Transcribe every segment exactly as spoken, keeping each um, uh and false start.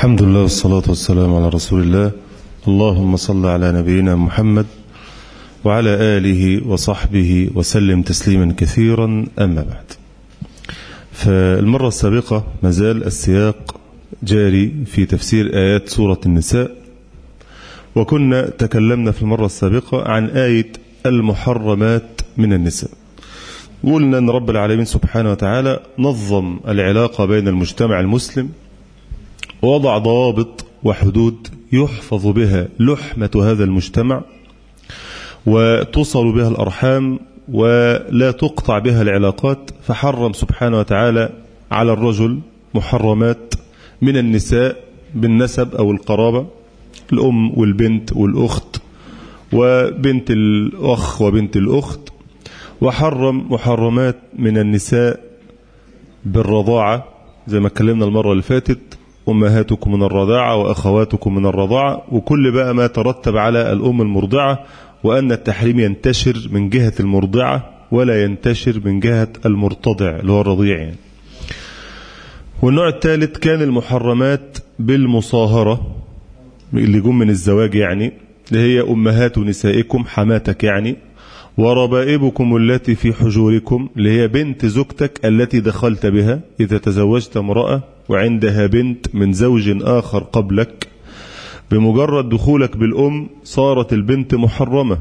الحمد لله والصلاة والسلام على رسول الله. اللهم صل على نبينا محمد وعلى آله وصحبه وسلم تسليما كثيرا. أما بعد، فالمرة السابقة مازال السياق جاري في تفسير آيات سورة النساء، وكنا تكلمنا في المرة السابقة عن آية المحرمات من النساء. قلنا أن رب العالمين سبحانه وتعالى نظم العلاقة بين المجتمع المسلم ووضع ضوابط وحدود يحفظ بها لحمة هذا المجتمع وتصل بها الأرحام ولا تقطع بها العلاقات. فحرم سبحانه وتعالى على الرجل محرمات من النساء بالنسب أو القرابة، الأم والبنت والأخت وبنت الأخ وبنت الأخت، وحرم محرمات من النساء بالرضاعة زي ما اتكلمنا المرة اللي فاتت، أمهاتكم من الرضاعة وأخواتكم من الرضاعة، وكل بقى ما ترتب على الأم المرضعة، وأن التحريم ينتشر من جهة المرضعة ولا ينتشر من جهة المرتضع اللي هو الرضيع يعني. والنوع الثالث كان المحرمات بالمصاهرة اللي جم من الزواج، يعني اللي هي أمهات نسائكم حماتك يعني، وربائبكم التي في حجوركم اللي هي بنت زوجتك التي دخلت بها إذا تزوجت امرأة وعندها بنت من زوج آخر قبلك، بمجرد دخولك بالأم صارت البنت محرمة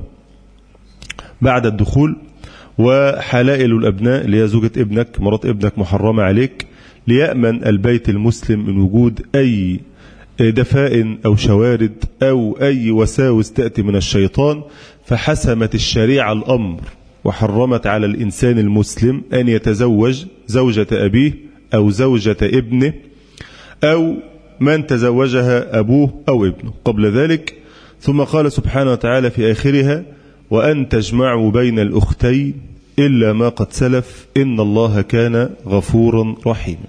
بعد الدخول. وحلائل الأبناء اللي هي زوجة ابنك مرات ابنك محرمة عليك، ليأمن البيت المسلم من وجود أي دفائن أو شوارد أو أي وساوس تأتي من الشيطان. فحسمت الشريعة الأمر وحرمت على الإنسان المسلم أن يتزوج زوجة أبيه أو زوجة ابنه أو من تزوجها أبوه أو ابنه قبل ذلك. ثم قال سبحانه وتعالى في آخرها: وأن تجمعوا بين الأختين إلا ما قد سلف إن الله كان غفورا رحيما.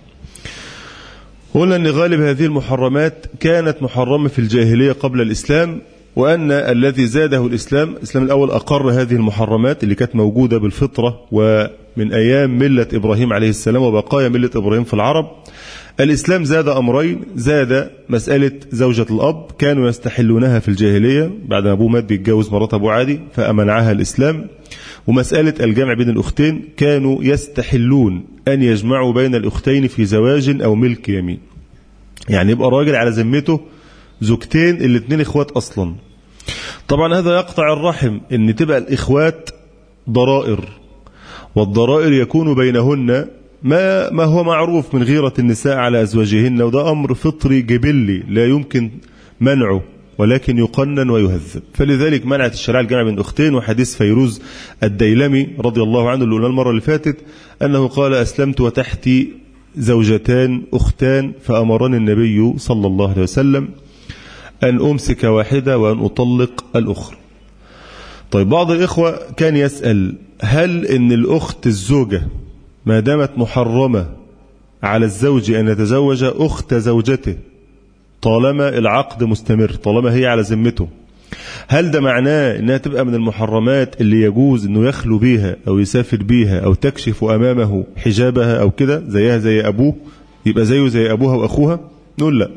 قلنا أن غالب هذه المحرمات كانت محرمة في الجاهلية قبل الإسلام، وأن الذي زاده الإسلام، الإسلام الأول أقر هذه المحرمات اللي كانت موجودة بالفطرة ومن أيام ملة إبراهيم عليه السلام وبقايا ملة إبراهيم في العرب. الإسلام زاد أمرين: زاد مسألة زوجة الأب كانوا يستحلونها في الجاهلية بعد ما أبوه مات بيتجوز مرات أبو عادي فأمنعها الإسلام، ومسألة الجمع بين الأختين كانوا يستحلون أن يجمعوا بين الأختين في زواج أو ملك يمين، يعني يبقى راجل على ذمته زوجتين الاثنين إخوات أصلا. طبعا هذا يقطع الرحم، أن تبقى الإخوات ضرائر، والضرائر يكون بينهن ما ما هو معروف من غيرة النساء على أزواجهن، وده أمر فطري جبلي لا يمكن منعه ولكن يقنن ويهذب. فلذلك منعت الشريعة الجمع بين أختين. وحديث فيروز الديلمي رضي الله عنه اللي قلنا المرة اللي فاتت أنه قال: أسلمت وتحتي زوجتان أختان فأمرني النبي صلى الله عليه وسلم أن أمسك واحدة وأن أطلق الأخرى. طيب بعض الإخوة كان يسأل: هل إن الأخت الزوجة ما دامت محرمة على الزوج أن يتزوج أخت زوجته طالما العقد مستمر، طالما هي على ذمته، هل ده معناه أنها تبقى من المحرمات اللي يجوز أنه يخلو بيها أو يسافر بيها أو تكشف أمامه حجابها أو كده زيها زي أبوه، يبقى زيه زي أبوها وأخوها؟ نقول لا.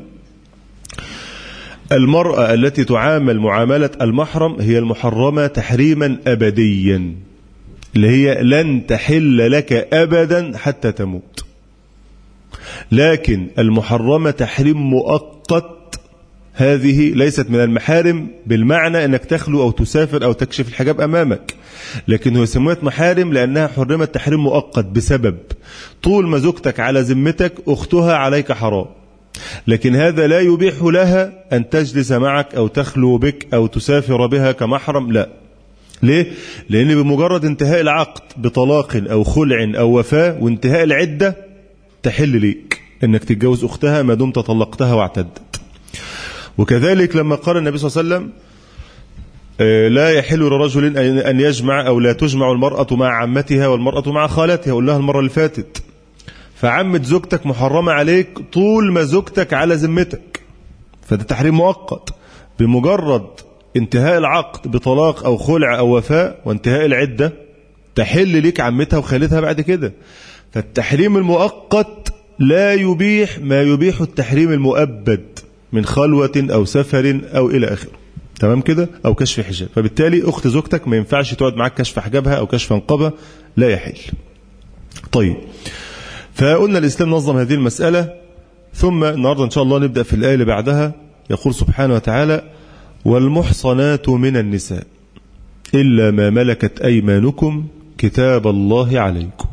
المرأة التي تعامل معاملة المحرم هي المحرمة تحريما أبديا، اللي هي لن تحل لك أبدا حتى تموت. لكن المحرمة تحريم مؤقت، هذه ليست من المحارم بالمعنى أنك تخلو أو تسافر أو تكشف الحجاب أمامك، لكن هو سميت محارم لأنها حرمت تحريم مؤقت بسبب طول ما زوجتك على ذمتك أختها عليك حرام، لكن هذا لا يبيح لها أن تجلس معك أو تخلو بك أو تسافر بها كمحرم، لا. ليه؟ لأن بمجرد انتهاء العقد بطلاق أو خلع أو وفاة وانتهاء العدة تحل ليك أنك تتجوز أختها ما دمت طلقتها واعتدت. وكذلك لما قال النبي صلى الله عليه وسلم: لا يحل لرجل أن يجمع أو لا تجمع المرأة مع عمتها والمرأة مع خالتها، قلناها المرة اللي فاتت. فعمة زوجتك محرمة عليك طول ما زوجتك على ذمتك، فده تحريم مؤقت. بمجرد انتهاء العقد بطلاق أو خلع أو وفاة وانتهاء العدة تحل ليك عمتها وخالتها بعد كده. فالتحريم المؤقت لا يبيح ما يبيح التحريم المؤبد، من خلوة أو سفر أو إلى آخره، تمام كده، أو كشف حجاب. فبالتالي أخت زوجتك ما ينفعش تقعد معاك كشف حجابها أو كشف نقابها، لا يحل. طيب، فقلنا الإسلام نظم هذه المسألة. ثم النهاردة إن شاء الله نبدأ في الآية اللي بعدها. يقول سبحانه وتعالى: والمحصنات من النساء إلا ما ملكت أيمانكم كتاب الله عليكم.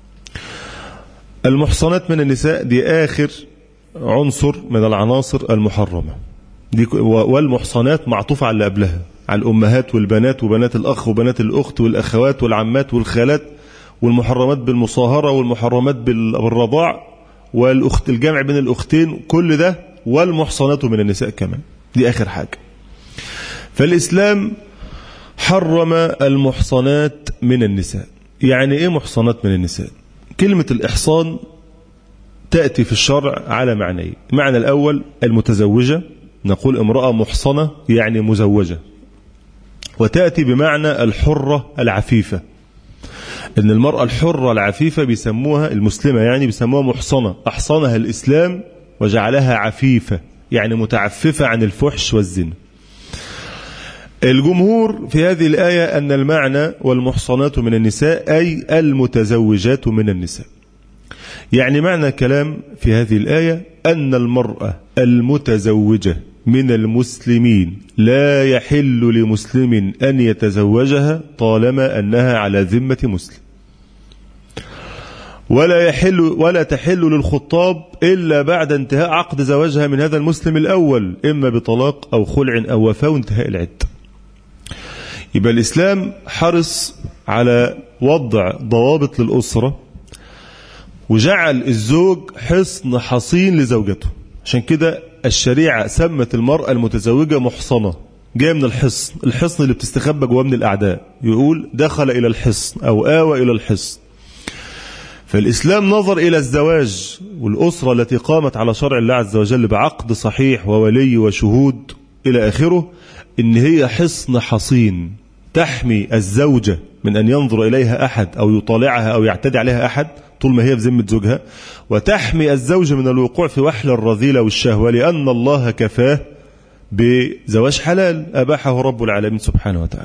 المحصنات من النساء دي آخر عنصر من العناصر المحرمة دي، والمحصنات معطوفة على اللي قبلها، على الأمهات والبنات وبنات الأخ وبنات الأخت والأخوات والعمات والخالات، والمحرمات بالمصاهرة والمحرمات بالرضاع والأخت الجمع بين الأختين، كل ده والمحصنات من النساء كمان، دي آخر حاجة. فالإسلام حرم المحصنات من النساء. يعني إيه محصنات من النساء؟ كلمة الإحصان تأتي في الشرع على معنيين. المعنى الأول المتزوجة، نقول امرأة محصنة يعني مزوجة، وتأتي بمعنى الحرة العفيفة، إن المرأة الحرة العفيفة بيسموها المسلمة، يعني بيسموها محصنة، أحصنها الإسلام وجعلها عفيفة، يعني متعففة عن الفحش والزنا. الجمهور في هذه الآية أن المعنى والمحصنات من النساء أي المتزوجات من النساء. يعني معنى كلام في هذه الآية أن المرأة المتزوجة من المسلمين لا يحل لمسلم أن يتزوجها طالما أنها على ذمة مسلم، ولا يحل ولا تحل للخطاب إلا بعد انتهاء عقد زواجها من هذا المسلم الأول، إما بطلاق أو خلع أو وفاة وانتهاء العدة. يبقى الإسلام حرص على وضع ضوابط للأسرة، وجعل الزوج حصن حصين لزوجته. عشان كده الشريعة سمت المرأة المتزوجة محصنة، جاء من الحصن، الحصن اللي بتستخبى جواه من الأعداء، يقول دخل إلى الحصن أو آوى إلى الحصن. فالإسلام نظر إلى الزواج والأسرة التي قامت على شرع الله عز وجل بعقد صحيح وولي وشهود إلى آخره، إن هي حصن حصين تحمي الزوجة من أن ينظر إليها أحد أو يطالعها أو يعتدي عليها أحد طول ما هي في ذمة زوجها، وتحمي الزوج من الوقوع في وحل الرذيلة والشهوة، لأن الله كفاه بزواج حلال أباحه رب العالمين سبحانه وتعالى.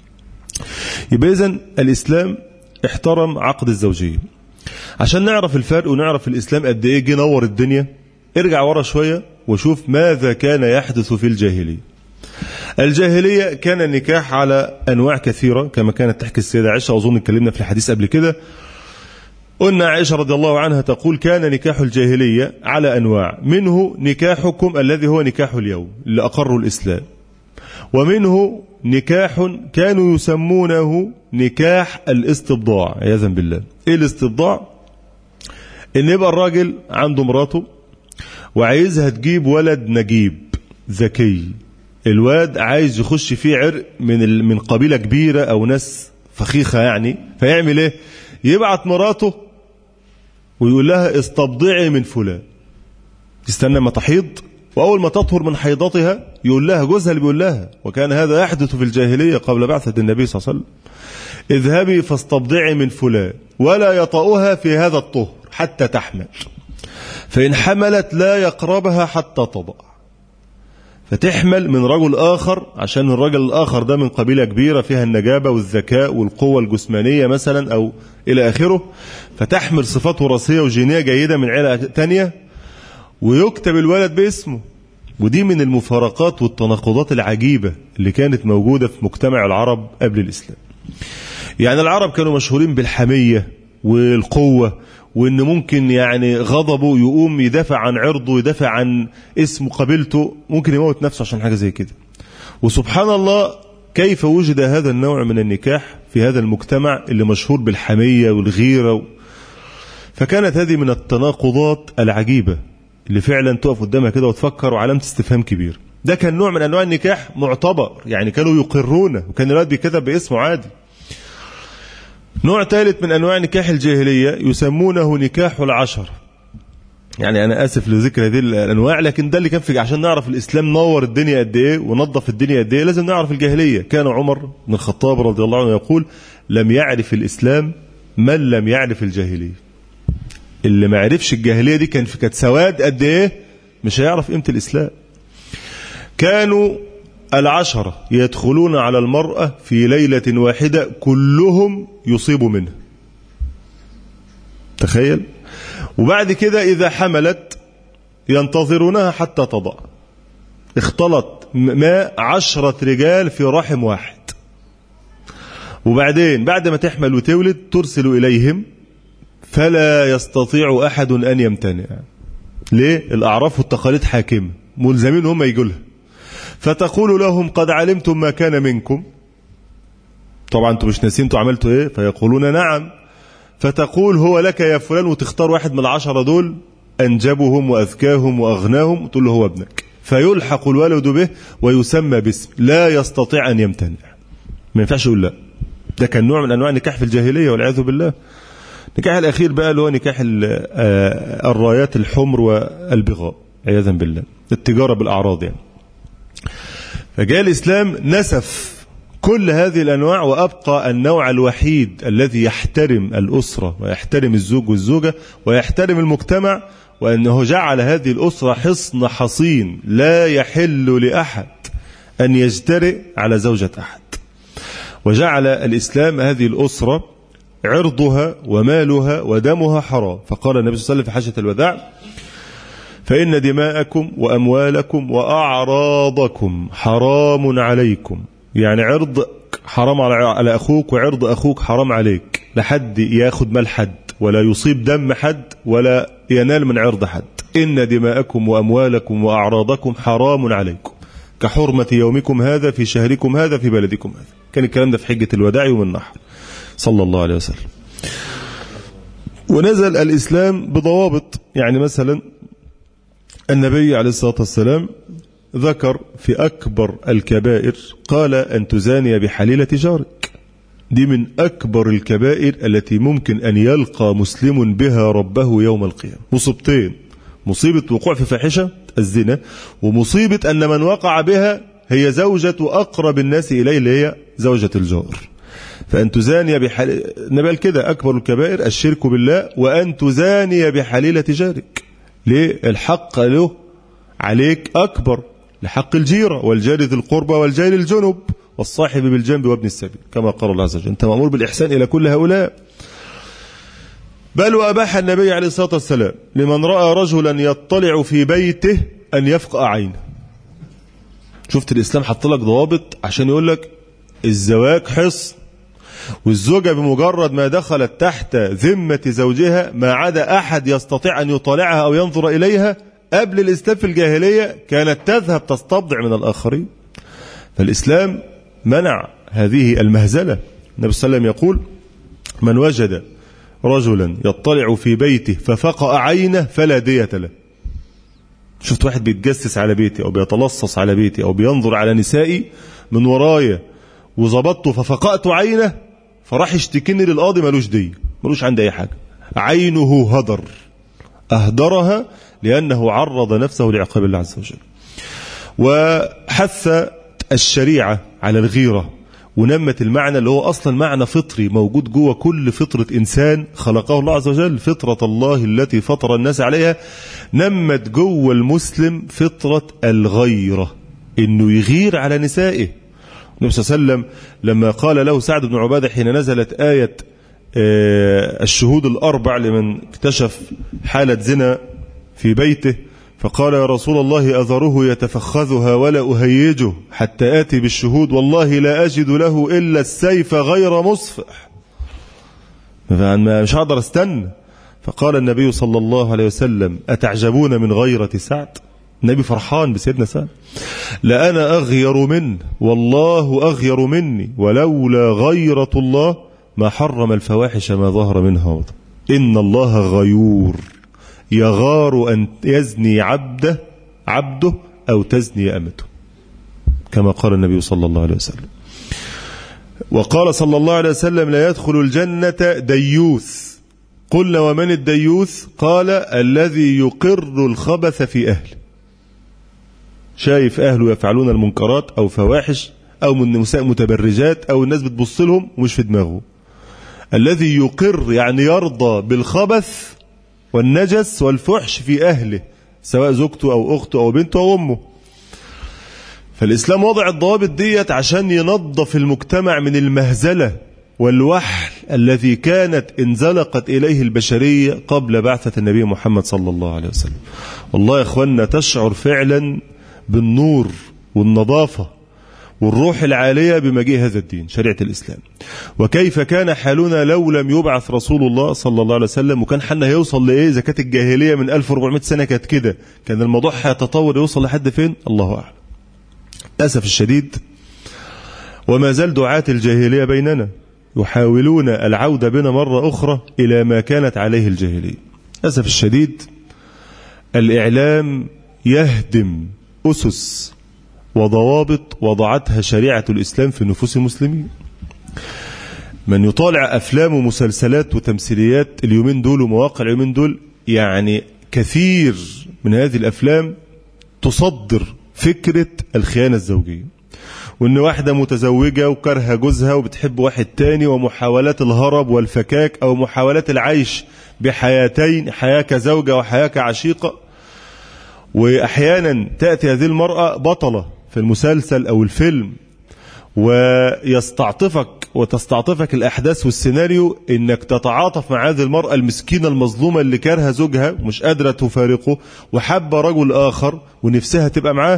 يبقى إذن الإسلام احترم عقد الزوجية. عشان نعرف الفرق ونعرف الإسلام قد إيه جه نور الدنيا، ارجع ورا شوية وشوف ماذا كان يحدث في الجاهلية. الجاهلية كان النكاح على أنواع كثيرة كما كانت تحكي السيدة عائشة، وأظن اتكلمنا في الحديث قبل كده. قلنا عائشة رضي الله عنها تقول كان نكاح الجاهلية على أنواع، منه نكاحكم الذي هو نكاح اليوم اللي أقروا الإسلام، ومنه نكاح كانوا يسمونه نكاح الاستبضاع عياذا بالله. إيه الاستبضاع؟ إن يبقى الراجل عنده مراته وعايزها تجيب ولد نجيب ذكي، الواد عايز يخش فيه عرق من من قبيلة كبيرة أو ناس فخيخة يعني، فيعمل إيه؟ يبعت مراته ويقول لها استبضعي من فلان، تستنى ما تحيض، وأول ما تطهر من حيضتها يقول لها جوزها اللي بيقول لها، وكان هذا يحدث في الجاهلية قبل بعثة النبي صلى الله عليه وسلم، اذهبي فاستبضعي من فلان، ولا يطأها في هذا الطهر حتى تحمل، فإن حملت لا يقربها حتى تضع، فتحمل من رجل آخر عشان الرجل الآخر ده من قبيلة كبيرة فيها النجابة والذكاء والقوة الجسمانية مثلا أو إلى آخره، فتحمل صفات وراثية وجينية جيدة من عيلة تانية، ويكتب الولد باسمه. ودي من المفارقات والتناقضات العجيبة اللي كانت موجودة في مجتمع العرب قبل الإسلام. يعني العرب كانوا مشهورين بالحمية والقوة، وإن ممكن يعني غضبه يقوم يدافع عن عرضه، يدافع عن اسم قبيلته، ممكن يموت نفسه عشان حاجة زي كده. وسبحان الله كيف وجد هذا النوع من النكاح في هذا المجتمع اللي مشهور بالحمية والغيرة. فكانت هذه من التناقضات العجيبة اللي فعلا تقف قدامها كده وتفكر، وعلامة استفهام كبير. ده كان نوع من أنواع النكاح معتبر، يعني كانوا يقرونه، وكان الولد بيكتب باسمه عادي. نوع ثالث من أنواع نكاح الجاهلية يسمونه نكاح العشر. يعني أنا آسف لذكر هذه الأنواع، لكن ده اللي كان في، عشان نعرف الإسلام نور الدنيا قد إيه ونظف الدنيا قد إيه لازم نعرف الجاهلية. كان عمر بن الخطاب رضي الله عنه يقول لم يعرف الإسلام من لم يعرف الجاهلية. اللي ما عرفش الجاهلية دي كان في كانت سواد قد إيه مش هيعرف قيمة الإسلام. كانوا العشرة يدخلون على المرأة في ليلة واحدة كلهم يصيبوا منها، تخيل. وبعد كده إذا حملت ينتظرونها حتى تضع. اختلط ماء عشرة رجال في رحم واحد، وبعدين بعد ما تحمل وتولد ترسل إليهم فلا يستطيع أحد أن يمتنع. ليه؟ الأعراف والتقاليد حاكمة، ملزمين هم يجوا لها. فتقول لهم قد علمتم ما كان منكم، طبعا انتم مش ناسين انتم عملتوا ايه؟ فيقولون نعم. فتقول هو لك يا فلان، وتختار واحد من العشرة دول أنجبهم وأذكاهم وأغناهم وتقول له هو ابنك، فيلحق الولد به ويسمى باسم، لا يستطيع أن يمتنع، ما ينفعش يقول لا. ده كان نوع من أنواع النكاح في الجاهلية والعياذ بالله. النكاح الأخير بقى اللي هو نكاح الرايات الحمر والبغاء عياذا بالله، التجارة بالأعراض يعني. فجاء الإسلام نسف كل هذه الأنواع وأبقى النوع الوحيد الذي يحترم الأسرة ويحترم الزوج والزوجة ويحترم المجتمع، وأنه جعل هذه الأسرة حصن حصين لا يحل لأحد أن يجترئ على زوجة أحد. وجعل الإسلام هذه الأسرة عرضها ومالها ودمها حرام. فقال النبي صلى الله عليه وسلم في حجة الوداع: فإن دماءكم وأموالكم وأعراضكم حرام عليكم. يعني عرض حرام على أخوك وعرض أخوك حرام عليك، لحد ياخد مال حد ولا يصيب دم حد ولا ينال من عرض حد. إن دماءكم وأموالكم وأعراضكم حرام عليكم كحرمة يومكم هذا في شهركم هذا في بلدكم هذا. كان الكلام ده في حجة الوداع يوم النحر صلى الله عليه وسلم. ونزل الإسلام بضوابط، يعني مثلا النبي عليه الصلاة والسلام ذكر في أكبر الكبائر قال أن تزاني بحليلة جارك. دي من أكبر الكبائر التي ممكن أن يلقى مسلم بها ربه يوم القيامة. مصيبتين: مصيبة وقوع في فاحشة الزنا، ومصيبة أن من وقع بها هي زوجة أقرب الناس إليه اللي هي زوجة الجار. فأن تزاني بحليلة، نبال كده أكبر الكبائر الشرك بالله، وأن تزاني بحليلة جارك. ليه؟ الحق له عليك أكبر، لحق الجيرة والجار ذي القربى والجار الجنب والصاحب بالجنب وابن السبيل، كما قال الله عز وجل. أنت مأمور بالإحسان إلى كل هؤلاء. بل وأباح النبي عليه الصلاة والسلام لمن رأى رجلا يطلع في بيته أن يفقأ عينه. شفت الإسلام حط لك ضوابط عشان يقول لك الزواج حصن، والزوجة بمجرد ما دخلت تحت ذمة زوجها ما عدا أحد يستطيع أن يطالعها أو ينظر إليها. قبل الإسلام في الجاهلية كانت تذهب تستبضع من الآخرين. فالإسلام منع هذه المهزلة. النبي صلى الله عليه وسلم يقول: من وجد رجلا يطلع في بيته ففقأ عينه فلا دية له. شفت واحد بيتجسس على بيتي أو بيتلصص على بيتي أو بينظر على نسائي من ورايا وظبطته ففقأت عينه، فراح يشتكيني للقاضي، ملوش دية، ملوش عند أي حاجة. عينه هدر، أهدرها لأنه عرض نفسه لعقاب الله عز وجل. وحث الشريعة على الغيرة، ونمت المعنى اللي هو أصلا معنى فطري موجود جوه كل فطرة إنسان خلقه الله عز وجل، فطرة الله التي فطر الناس عليها. نمت جوه المسلم فطرة الغيرة، إنه يغير على نسائه. النبي صلى الله عليه وسلم لما قال له سعد بن عبادة حين نزلت آية الشهود الأربع لمن اكتشف حالة زنا في بيته، فقال: يا رسول الله أذره يتفخذها ولا أهيجه حتى آتي بالشهود، والله لا أجد له إلا السيف غير مصفح، مش هقدر استنى. فقال النبي صلى الله عليه وسلم: أتعجبون من غيرة سعد؟ النبي فرحان بسيدنا سعد. لأنا أغير منه والله أغير مني، ولولا غيرة الله ما حرم الفواحش ما ظهر منها وبطن. إن الله غيور يغار أن يزني عبده عبده أو تزني أمته، كما قال النبي صلى الله عليه وسلم. وقال صلى الله عليه وسلم: لا يدخل الجنة ديوث. قلنا: ومن الديوث؟ قال: الذي يقر الخبث في أهله. شايف أهله يفعلون المنكرات أو فواحش أو من نساء متبرجات أو الناس بتبص لهم ومش في دماغه. الذي يقر يعني يرضى بالخبث والنجس والفحش في أهله، سواء زوجته أو أخته أو بنته أو أمه. فالإسلام وضع الضوابط ديت عشان ينظف المجتمع من المهزلة والوحل الذي كانت انزلقت إليه البشرية قبل بعثة النبي محمد صلى الله عليه وسلم. والله يا إخواننا تشعر فعلا بالنور والنظافة والروح العالية بمجيء هذا الدين شريعة الإسلام. وكيف كان حالنا لو لم يبعث رسول الله صلى الله عليه وسلم، وكان حالنا هيوصل لإيه؟ إذا كانت الجاهلية من ألف وأربعمائة سنة كانت كده، كان الموضوع هيتطور يوصل لحد فين؟ الله أعلم. للأسف الشديد وما زال دعاة الجاهلية بيننا يحاولون العودة بنا مرة أخرى إلى ما كانت عليه الجاهلية. للأسف الشديد الإعلام يهدم أسس وضوابط وضعتها شريعة الإسلام في نفوس المسلمين. من يطالع أفلام ومسلسلات وتمثيليات اليومين دول ومواقع اليومين دول، يعني كثير من هذه الأفلام تصدر فكرة الخيانة الزوجية، وإن واحدة متزوجة وكرهة جوزها وبتحب واحد تاني، ومحاولات الهرب والفكاك أو محاولات العيش بحياتين، حياة كزوجة وحياة كعشيقة. وأحيانا تأتي هذه المرأة بطلة في المسلسل أو الفيلم ويستعطفك وتستعطفك الأحداث والسيناريو إنك تتعاطف مع هذه المرأة المسكينة المظلومة اللي كارهة زوجها ومش قادرة تفارقه وحابة رجل آخر ونفسها تبقى معاه،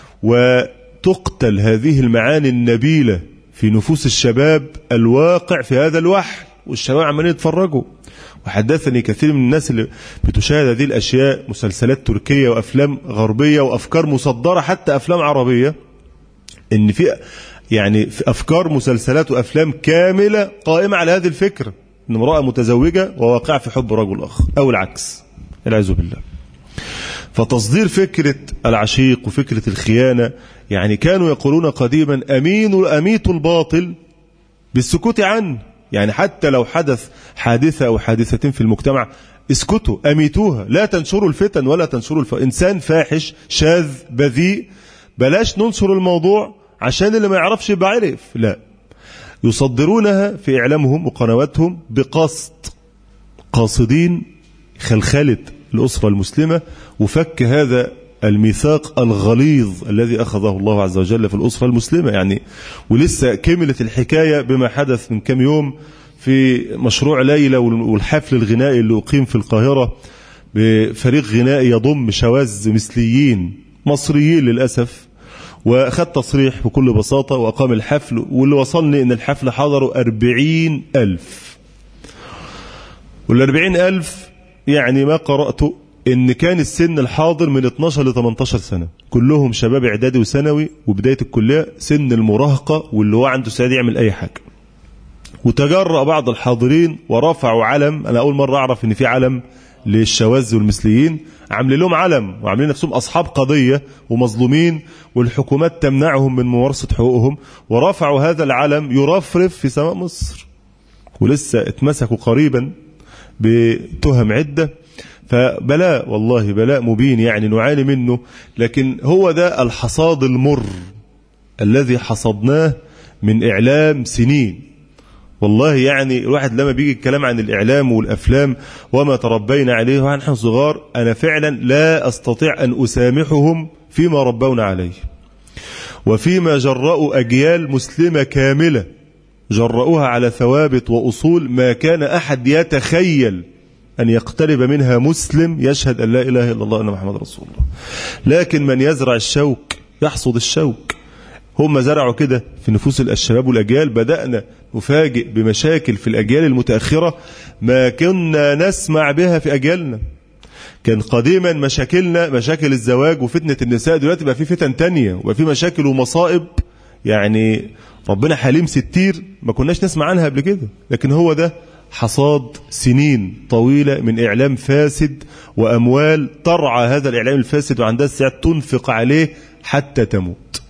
وتقتل هذه المعاني النبيلة في نفوس الشباب الواقع في هذا الوحل، والشباب عمالين يتفرجوا. وحدثني كثير من الناس اللي بتشاهد هذه الأشياء، مسلسلات تركية وأفلام غربية وأفكار مصدرة حتى أفلام عربية، إن في يعني في أفكار مسلسلات وأفلام كاملة قائمة على هذه الفكرة، إن امرأة متزوجة وواقع في حب رجل آخر أو العكس، العياذ بالله. فتصدير فكرة العشيق وفكرة الخيانة، يعني كانوا يقولون قديما أمين أميت الباطل بالسكوت عنه، يعني حتى لو حدث حادثة أو حادثتين في المجتمع اسكتوا أميتوها، لا تنشروا الفتن ولا تنشروا الف... إنسان فاحش شاذ بذيء بلاش ننشر الموضوع عشان اللي ما يعرفش يبقى عرف، لا، يصدرونها في إعلامهم وقنواتهم بقصد، قاصدين خلخلة الأسرة المسلمة وفك هذا الميثاق الغليظ الذي أخذه الله عز وجل في الأسرة المسلمة. يعني ولسه كملت الحكاية بما حدث من كم يوم في مشروع ليلى والحفل الغنائي اللي أقيم في القاهرة بفريق غنائي يضم شواذ مثليين مصريين للأسف، وأخذ تصريح بكل بساطة وأقام الحفل، واللي وصلني أن الحفل حضروا أربعين ألف، والأربعين ألف يعني ما قرأته إن كان السن الحاضر من اثناشر ل ثمانية عشر سنة، كلهم شباب إعدادي وثانوي وبداية الكلية، سن المراهقة واللي هو عنده استعداد يعمل أي حاجة. وتجرأ بعض الحاضرين ورفعوا علم، أنا أول مرة أعرف إن في علم للشواذ والمثليين، عاملين لهم علم وعاملين نفسهم أصحاب قضية ومظلومين والحكومات تمنعهم من ممارسة حقوقهم، ورفعوا هذا العلم يرفرف في سماء مصر، ولسه اتمسكوا قريبا بتهم عدة. فبلاء والله بلاء مبين يعني نعاني منه، لكن هو ده الحصاد المر الذي حصدناه من إعلام سنين. والله يعني الواحد لما بيجي الكلام عن الإعلام والأفلام وما تربينا عليه ونحن صغار، أنا فعلا لا أستطيع أن أسامحهم فيما ربونا عليه وفيما جرأوا أجيال مسلمة كاملة جرؤوها على ثوابت وأصول ما كان أحد يتخيل أن يقترب منها مسلم يشهد أن لا إله إلا الله أن محمد رسول الله. لكن من يزرع الشوك يحصد الشوك، هم زرعوا كده في نفوس الشباب والأجيال. بدأنا نفاجئ بمشاكل في الأجيال المتأخرة ما كنا نسمع بها في أجيالنا. كان قديما مشاكلنا مشاكل الزواج وفتنة النساء، دلوقتي بقى في فتن تانية وبقى في مشاكل ومصائب يعني ربنا حليم ستير ما كناش نسمع عنها قبل كده. لكن هو ده حصاد سنين طويلة من إعلام فاسد وأموال ترعى هذا الإعلام الفاسد وعندها السعادة تنفق عليه حتى تموت.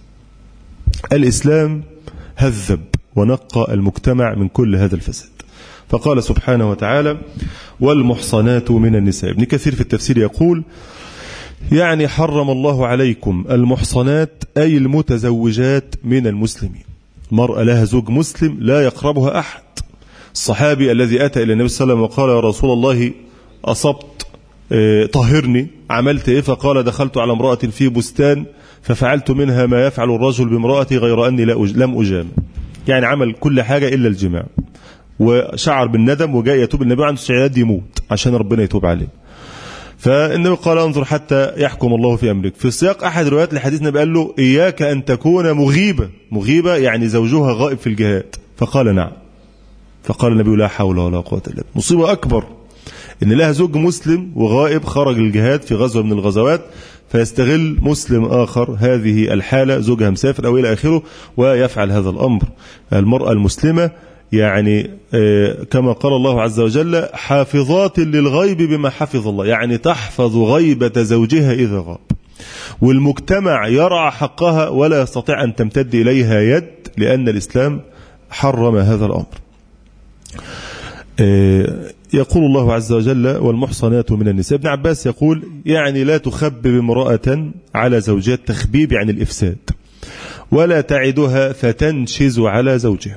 الإسلام هذب ونقى المجتمع من كل هذا الفساد. فقال سبحانه وتعالى: والمحصنات من النساء. ابن كثير في التفسير يقول يعني حرم الله عليكم المحصنات أي المتزوجات من المسلمين، المرأة لها زوج مسلم لا يقربها أحد. الصحابي الذي أتى إلى النبي صلى الله عليه وسلم وقال: يا رسول الله أصبت اه طهرني، عملت ايه؟ فقال دخلت على امرأة في بستان ففعلت منها ما يفعل الرجل بامرأتي غير أني لم أجامع. يعني عمل كل حاجة إلا الجماع، وشعر بالندم وجاء يتوب. النبي عنده استعداد يموت عشان ربنا يتوب عليه. فالنبي قال انظر حتى يحكم الله في أمرك. في سياق أحد روايات الحديث النبي قال له إياك أن تكون مغيبة. مغيبة يعني زوجها غائب في الجهاد. فقال نعم. فقال النبي لا حول ولا قوة إلا بالله. مصيبة أكبر إن لها زوج مسلم وغائب خرج الجهاد في غزوة من الغزوات، فيستغل مسلم آخر هذه الحالة، زوجها مسافر أو إلى آخره، ويفعل هذا الأمر. المرأة المسلمة يعني كما قال الله عز وجل حافظات للغيب بما حفظ الله، يعني تحفظ غيبة زوجها إذا غاب، والمجتمع يرعى حقها ولا يستطيع أن تمتد إليها يد، لأن الإسلام حرم هذا الأمر. يقول الله عز وجل والمحصنات من النساء. ابن عباس يقول يعني لا تخبب امرأة على زوجها، التخبيب يعني الإفساد، ولا تعدها فتنشز على زوجها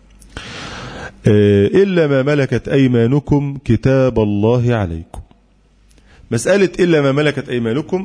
إلا ما ملكت أيمانكم كتاب الله عليكم. مسألة إلا ما ملكت أيمانكم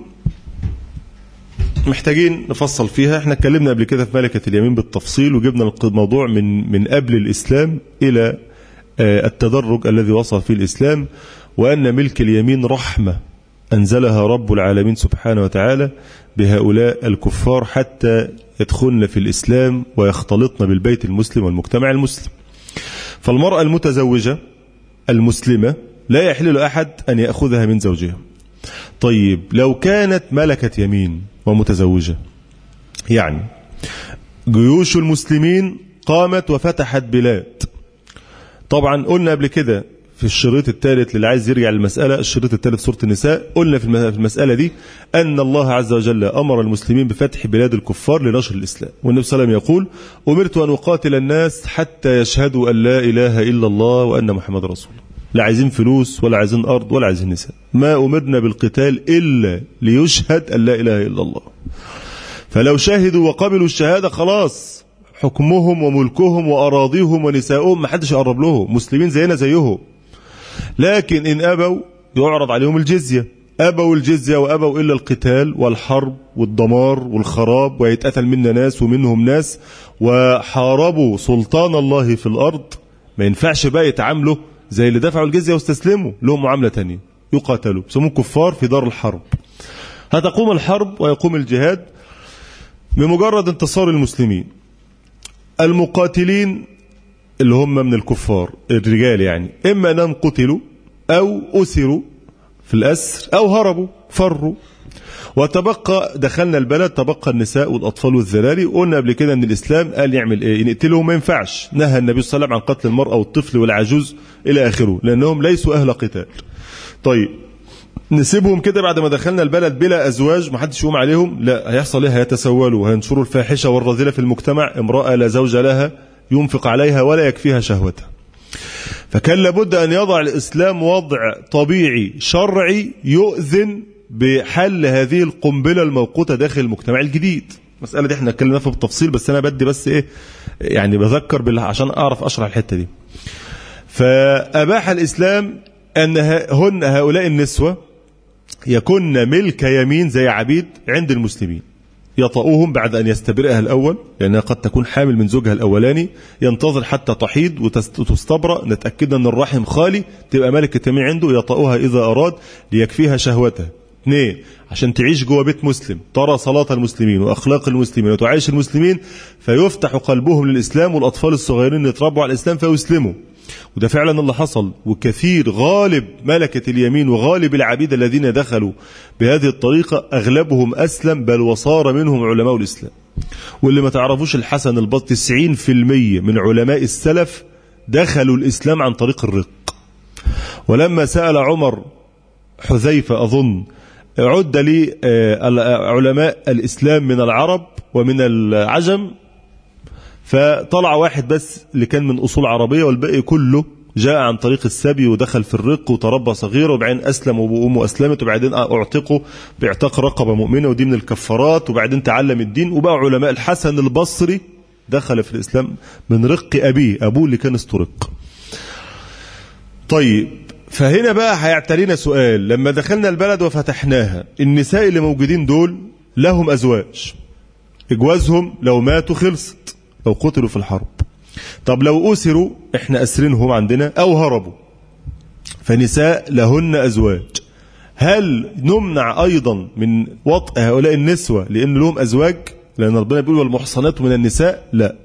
محتاجين نفصل فيها. احنا اتكلمنا قبل كده في ملكة اليمين بالتفصيل، وجبنا الموضوع من من قبل الإسلام إلى التدرج الذي وصل فيه الإسلام، وأن ملك اليمين رحمة أنزلها رب العالمين سبحانه وتعالى بهؤلاء الكفار حتى يدخلن في الإسلام ويختلطن بالبيت المسلم والمجتمع المسلم. فالمرأة المتزوجة المسلمة لا يحل لأحد أن يأخذها من زوجها. طيب لو كانت ملكة يمين ومتزوجة، يعني جيوش المسلمين قامت وفتحت بلاد. طبعا قلنا قبل كده في الشريط الثالث اللي عايز يرجع للمسألة، الشريط الثالث سورة النساء، قلنا في المسألة دي أن الله عز وجل أمر المسلمين بفتح بلاد الكفار لنشر الإسلام. والنبي صلى الله عليه وسلم يقول أمرت أن أقاتل الناس حتى يشهدوا أن لا إله إلا الله وأن محمد رسول الله. لا عايزين فلوس ولا عايزين أرض ولا عايزين نساء، ما أمرنا بالقتال إلا ليشهد أن لا إله إلا الله. فلو شهدوا وقبلوا الشهادة خلاص حكمهم وملكهم وأراضيهم ونساؤهم ما حدش يقرب لهم، مسلمين زينا زيهم. لكن إن أبوا يعرض عليهم الجزية، أبوا الجزية وأبوا إلا القتال والحرب والدمار والخراب، ويتقتل منا ناس ومنهم ناس، وحاربوا سلطان الله في الأرض. ما ينفعش بقى يتعاملوا زي اللي دفعوا الجزية واستسلموا، لهم معاملة تانية، يقاتلوا، يسمون كفار في دار الحرب. هتقوم الحرب ويقوم الجهاد بمجرد انتصار المسلمين. المقاتلين اللي هم من الكفار الرجال يعني إما أنهم قتلوا أو أسروا في الأسر أو هربوا فروا، وتبقى دخلنا البلد تبقى النساء والأطفال والذراري. قلنا قبل كده أن الإسلام قال يعمل إيه؟ نقتلهم ما ينفعش، نهى النبي صلى الله عليه وسلم عن قتل المرأة والطفل والعجوز إلى آخره، لأنهم ليسوا أهل قتال. طيب نسيبهم كده بعد ما دخلنا البلد بلا أزواج ما حدش يقوم عليهم؟ لا، هيحصل إيه؟ هيتسولوا وهينشروا الفاحشة والرذيلة في المجتمع. امرأة لا زوج لها ينفق عليها ولا يكفيها شهوتها. فكان لابد أن يضع الإسلام وضع طبيعي شرعي يؤذن بحل هذه القنبلة الموقوتة داخل المجتمع الجديد. مسألة دي احنا اتكلمنا فيها بالتفصيل، بس أنا بدي بس إيه يعني بذكر بالله عشان أعرف أشرح الحتة دي. فأباح الإسلام أن هن هؤلاء النسوة يكون ملك يمين زي عبيد عند المسلمين، يطأوهم بعد أن يستبرئها الأول، لأنها قد تكون حامل من زوجها الأولاني، ينتظر حتى تحيض وتستبرأ، نتأكد أن الرحم خالي، تبقى ملكة يمين عنده، يطأوها إذا أراد ليكفيها شهوتها. اثنين، عشان تعيش جوه بيت مسلم، ترى صلاة المسلمين وأخلاق المسلمين وتعيش المسلمين، فيفتح قلبهم للإسلام، والأطفال الصغيرين يتربوا على الإسلام فيسلموا. وده فعلا اللي حصل، وكثير غالب ملكة اليمين وغالب العبيد الذين دخلوا بهذه الطريقة أغلبهم أسلم، بل وصار منهم علماء الإسلام. واللي ما تعرفوش الحسن البصري تسعين في المية من علماء السلف دخلوا الإسلام عن طريق الرق. ولما سأل عمر حذيفة أظن عد لي علماء الإسلام من العرب ومن العجم، فطلع واحد بس اللي كان من أصول عربية، والباقي كله جاء عن طريق السبي ودخل في الرق وتربى صغير، وبعدين أسلم وأمه أسلمت، وبعدين أعتقوا باعتاق رقبة مؤمنة ودي من الكفارات، وبعدين تعلم الدين وبقى علماء. الحسن البصري دخل في الإسلام من رق أبيه، أبوه اللي كان استرق. طيب فهنا بقى هيعترينا سؤال، لما دخلنا البلد وفتحناها النساء اللي موجودين دول لهم أزواج، إجوازهم لو ماتوا خلصت، لو قتلوا في الحرب. طب لو أسروا، إحنا أسرينهم عندنا أو هربوا، فنساء لهن أزواج، هل نمنع أيضا من وطء هؤلاء النسوة لأن لهم أزواج؟ لأن ربنا بيقول والمحصنات من النساء، لا،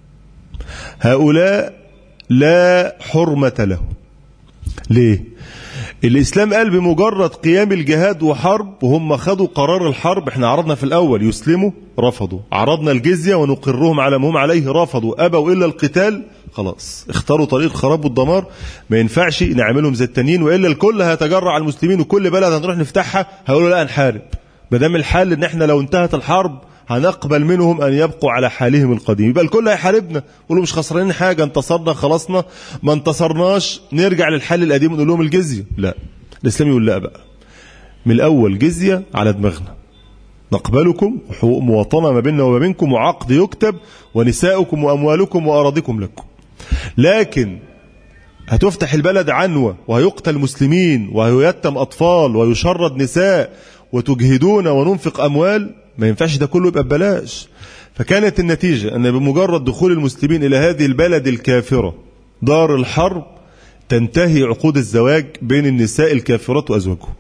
هؤلاء لا حرمة لهم. ليه؟ الإسلام قال بمجرد قيام الجهاد وحرب، وهم خدوا قرار الحرب. احنا عرضنا في الأول يسلموا، رفضوا، عرضنا الجزية ونقرهم على ما هم عليه، رفضوا، أبوا إلا القتال، خلاص اختاروا طريق الخراب والدمار، ما ينفعش نعملهم زي التانيين، وإلا الكل هيتجرع على المسلمين، وكل بلد هنروح نفتحها هيقولوا لا نحارب. بدام الحال ان احنا لو انتهت الحرب هنقبل منهم أن يبقوا على حالهم القديم، يبقى الكل هيحاربنا، يقولوا مش خسرانين حاجة، انتصرنا خلصنا، ما انتصرناش نرجع للحل القديم ونقول لهم الجزية. لا، الإسلام يقول لا بقى، من الأول جزية على دماغنا، نقبلكم، وحقوق مواطنة ما بيننا وما بينكم، وعقد يكتب، ونساؤكم وأموالكم وأراضيكم لكم. لكن هتفتح البلد عنوة، وهيقتل مسلمين، وهيتم أطفال، ويشرد نساء، وتجهدون وننفق أموال، ما ينفعش ده كله يبقى ببلاش. فكانت النتيجة أن بمجرد دخول المسلمين إلى هذه البلد الكافرة دار الحرب تنتهي عقود الزواج بين النساء الكافرات وأزواجهم،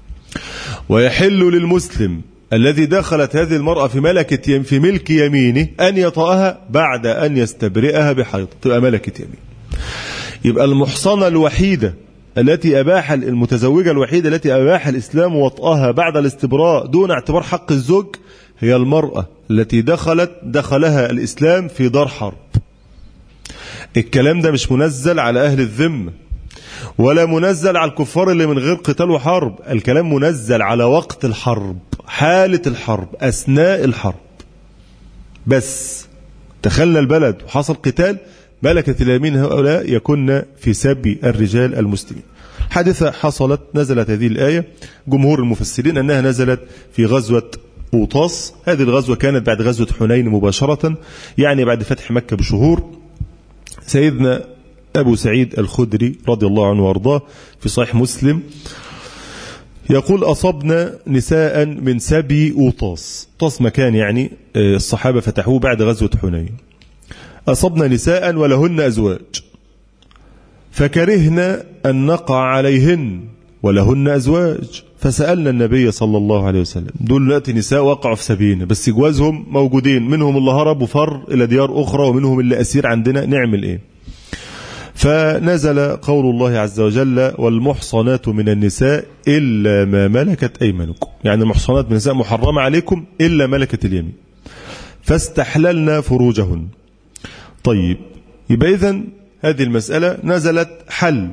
ويحل للمسلم الذي دخلت هذه المرأة في ملكة في ملك يمينه أن يطأها بعد أن يستبرئها بحيض، تبقى ملكة يمين. يبقى المحصنة الوحيدة التي أباح المتزوجة الوحيدة التي أباح الإسلام وطأها بعد الاستبراء دون اعتبار حق الزوج هي المرأة التي دخلت دخلها الإسلام في دار حرب. الكلام ده مش منزل على أهل الذمة، ولا منزل على الكفار اللي من غير قتال وحرب، الكلام منزل على وقت الحرب، حالة الحرب، أثناء الحرب. بس دخلنا البلد وحصل قتال، ملكة اليمين هؤلاء يكن في سبي الرجال المسلمين. حادثة حصلت، نزلت هذه الآية، جمهور المفسرين أنها نزلت في غزوة أوطاس. هذه الغزوة كانت بعد غزوة حنين مباشرة، يعني بعد فتح مكة بشهور. سيدنا أبو سعيد الخدري رضي الله عنه وارضاه في صحيح مسلم يقول أصبنا نساء من سبي أوطاس. أوطاس مكان يعني الصحابة فتحوه بعد غزوة حنين. أصبنا نساء ولهن أزواج، فكرهنا أن نقع عليهن ولهن أزواج، فسألنا النبي صلى الله عليه وسلم. دول دلوقتي نساء وقعوا في سبينا، بس جوازهم موجودين، منهم اللي هرب وفر إلى ديار أخرى، ومنهم اللي أسير عندنا، نعمل إيه؟ فنزل قول الله عز وجل والمحصنات من النساء إلا ما ملكت أيمانكم، يعني المحصنات من النساء محرمة عليكم إلا ملكة اليمين، فاستحللنا فروجهن. طيب، يبقى إذن هذه المسألة نزلت حل.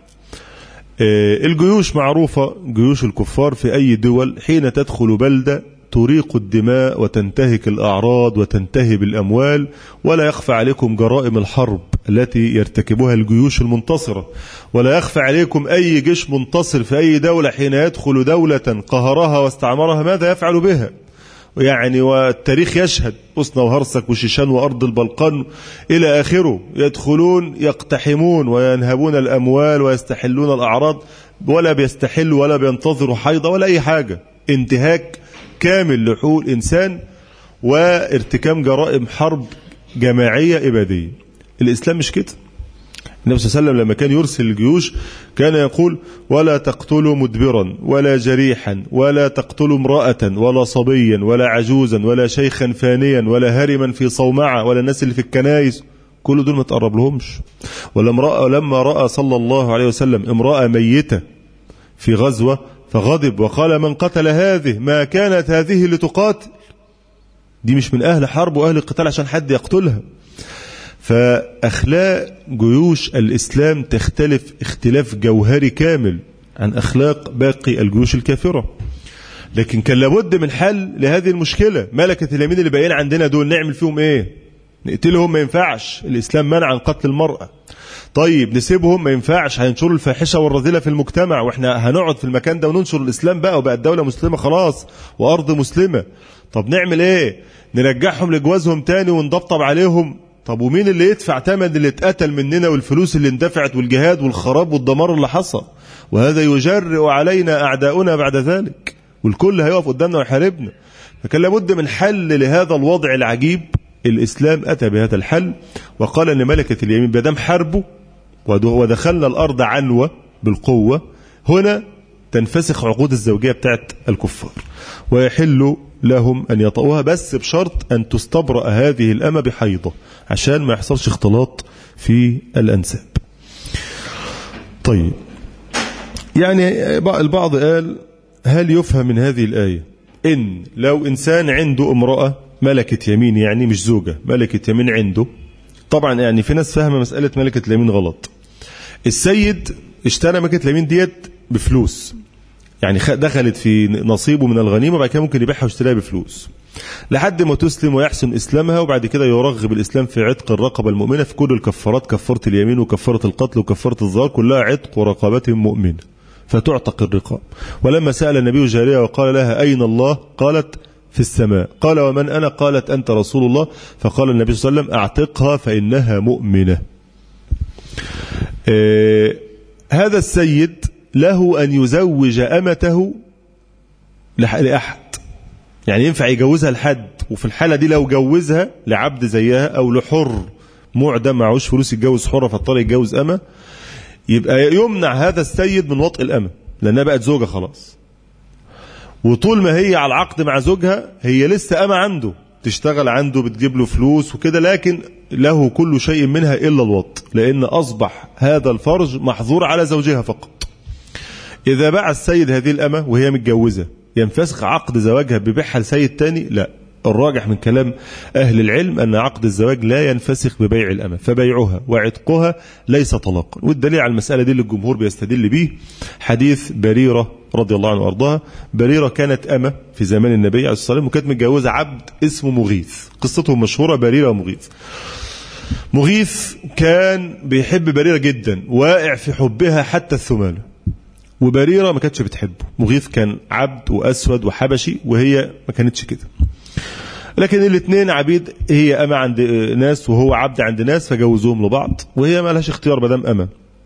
الجيوش معروفة، جيوش الكفار في أي دول حين تدخل بلدة تريق الدماء وتنتهك الأعراض وتنتهب الأموال، ولا يخفى عليكم جرائم الحرب التي يرتكبها الجيوش المنتصرة، ولا يخفى عليكم أي جيش منتصر في أي دولة حين يدخل دولة قهرها واستعمرها ماذا يفعل بها، يعني والتاريخ يشهد بوسنا وهرسك وشيشان وأرض البلقان إلى آخره، يدخلون يقتحمون وينهبون الأموال ويستحلون الأعراض، ولا بيستحلوا ولا بينتظروا حيضة ولا أي حاجة، انتهاك كامل لحقوق الإنسان وارتكام جرائم حرب جماعية إبادية. الإسلام مش كده. النبي صلى الله عليه وسلم لما كان يرسل الجيوش كان يقول ولا تقتلوا مدبرا ولا جريحا ولا تقتلوا امرأة ولا صبيا ولا عجوزا ولا شيخا فانيا ولا هرما في صومعة ولا الناس اللي في الكنائس، كل دول ما تقرب لهمش. ولما رأى صلى الله عليه وسلم امرأة ميتة في غزوة فغضب وقال من قتل هذه ما كانت هذه لتقاتل، دي مش من أهل حرب وأهل القتال عشان حد يقتلها. فأخلاق جيوش الإسلام تختلف اختلاف جوهري كامل عن أخلاق باقي الجيوش الكافرة. لكن كان لابد من حل لهذه المشكلة. ملكة اليمين اللي باقيين عندنا دول نعمل فيهم ايه؟ نقتلهم؟ ما ينفعش، الإسلام منع عن قتل المرأة. طيب نسيبهم؟ ما ينفعش، هينشروا الفاحشة والرذيلة في المجتمع، واحنا هنقعد في المكان ده وننشر الإسلام بقى، وبقى الدولة مسلمة خلاص وأرض مسلمة. طب نعمل ايه؟ نرجعهم لجوازهم تاني ونضبطب عليهم؟ طب ومين اللي يدفع ثمن اللي اتقتل مننا والفلوس اللي اندفعت والجهاد والخراب والدمار اللي حصل؟ وهذا يجرئ علينا أعداؤنا بعد ذلك، والكل هيقف قدامنا ويحاربنا. فكان لابد من حل لهذا الوضع العجيب. الإسلام أتى بهذا الحل وقال أن ملكة اليمين بدم حربه ودخلنا الأرض عنوة بالقوة، هنا تنفسخ عقود الزوجية بتاعت الكفار ويحل لهم أن يطؤوها، بس بشرط أن تستبرأ هذه الأمة بحيضة عشان ما يحصلش اختلاط في الأنساب. طيب، يعني البعض قال هل يفهم من هذه الآية إن لو إنسان عنده امرأة ملكة يمين، يعني مش زوجة، ملكة يمين عنده، طبعا يعني في ناس فاهمة مسألة ملكة اليمين غلط. السيد اشترى ملكة اليمين ديت بفلوس، يعني دخلت في نصيبه من الغنيمة، وبعد كده ممكن يبيعها ويشتريها بفلوس لحد ما تسلم ويحسن إسلامها، وبعد كده يرغب الإسلام في عتق الرقبة المؤمنة. في كل الكفارات، كفارة اليمين وكفارة القتل وكفارة الظهار، كلها عتق ورقبات مؤمنة، فتعتق الرقاب. ولما سأل النبي جارية وقال لها أين الله؟ قالت في السماء. قال ومن أنا؟ قالت أنت رسول الله. فقال النبي صلى الله عليه وسلم أعتقها فإنها مؤمنة. آه هذا السيد له أن يزوج أمته لأحد، يعني ينفع يجوزها لحد، وفي الحالة دي لو جوزها لعبد زيها أو لحر معدم معهوش فلوس يتجوز حرة فاضطر يتجوز أمة، يبقى يمنع هذا السيد من وطء الأمة لأنها بقت زوجة خلاص. وطول ما هي على العقد مع زوجها هي لسه أمة عنده، تشتغل عنده بتجيب له فلوس وكده، لكن له كل شيء منها إلا الوطء، لأن أصبح هذا الفرج محظور على زوجها فقط. إذا باع السيد هذه الأمة وهي متجوزة ينفسخ عقد زواجها ببيعها لسيد تاني؟ لا، الراجح من كلام أهل العلم أن عقد الزواج لا ينفسخ ببيع الأمة، فبيعها وعتقها ليس طلاقا. والدليل على المسألة دي اللي الجمهور بيستدل به حديث بريرة رضي الله عنه وأرضاها. بريرة كانت أمة في زمان النبي عليه الصلاة والسلام، وكانت متجوزة عبد اسمه مغيث، قصته مشهورة، بريرة ومغيث. مغيث كان بيحب بريرة جدا، واقع في حبها حتى الثمانة، وبريرة ما كانتش بتحبه. مغيث كان عبد وأسود وحبشي، وهي ما كانتش كده، لكن الاثنين عبيد، هي أمة عند ناس وهو عبد عند ناس، فجوزوهم لبعض، وهي ما لهاش اختيار مدام أمة.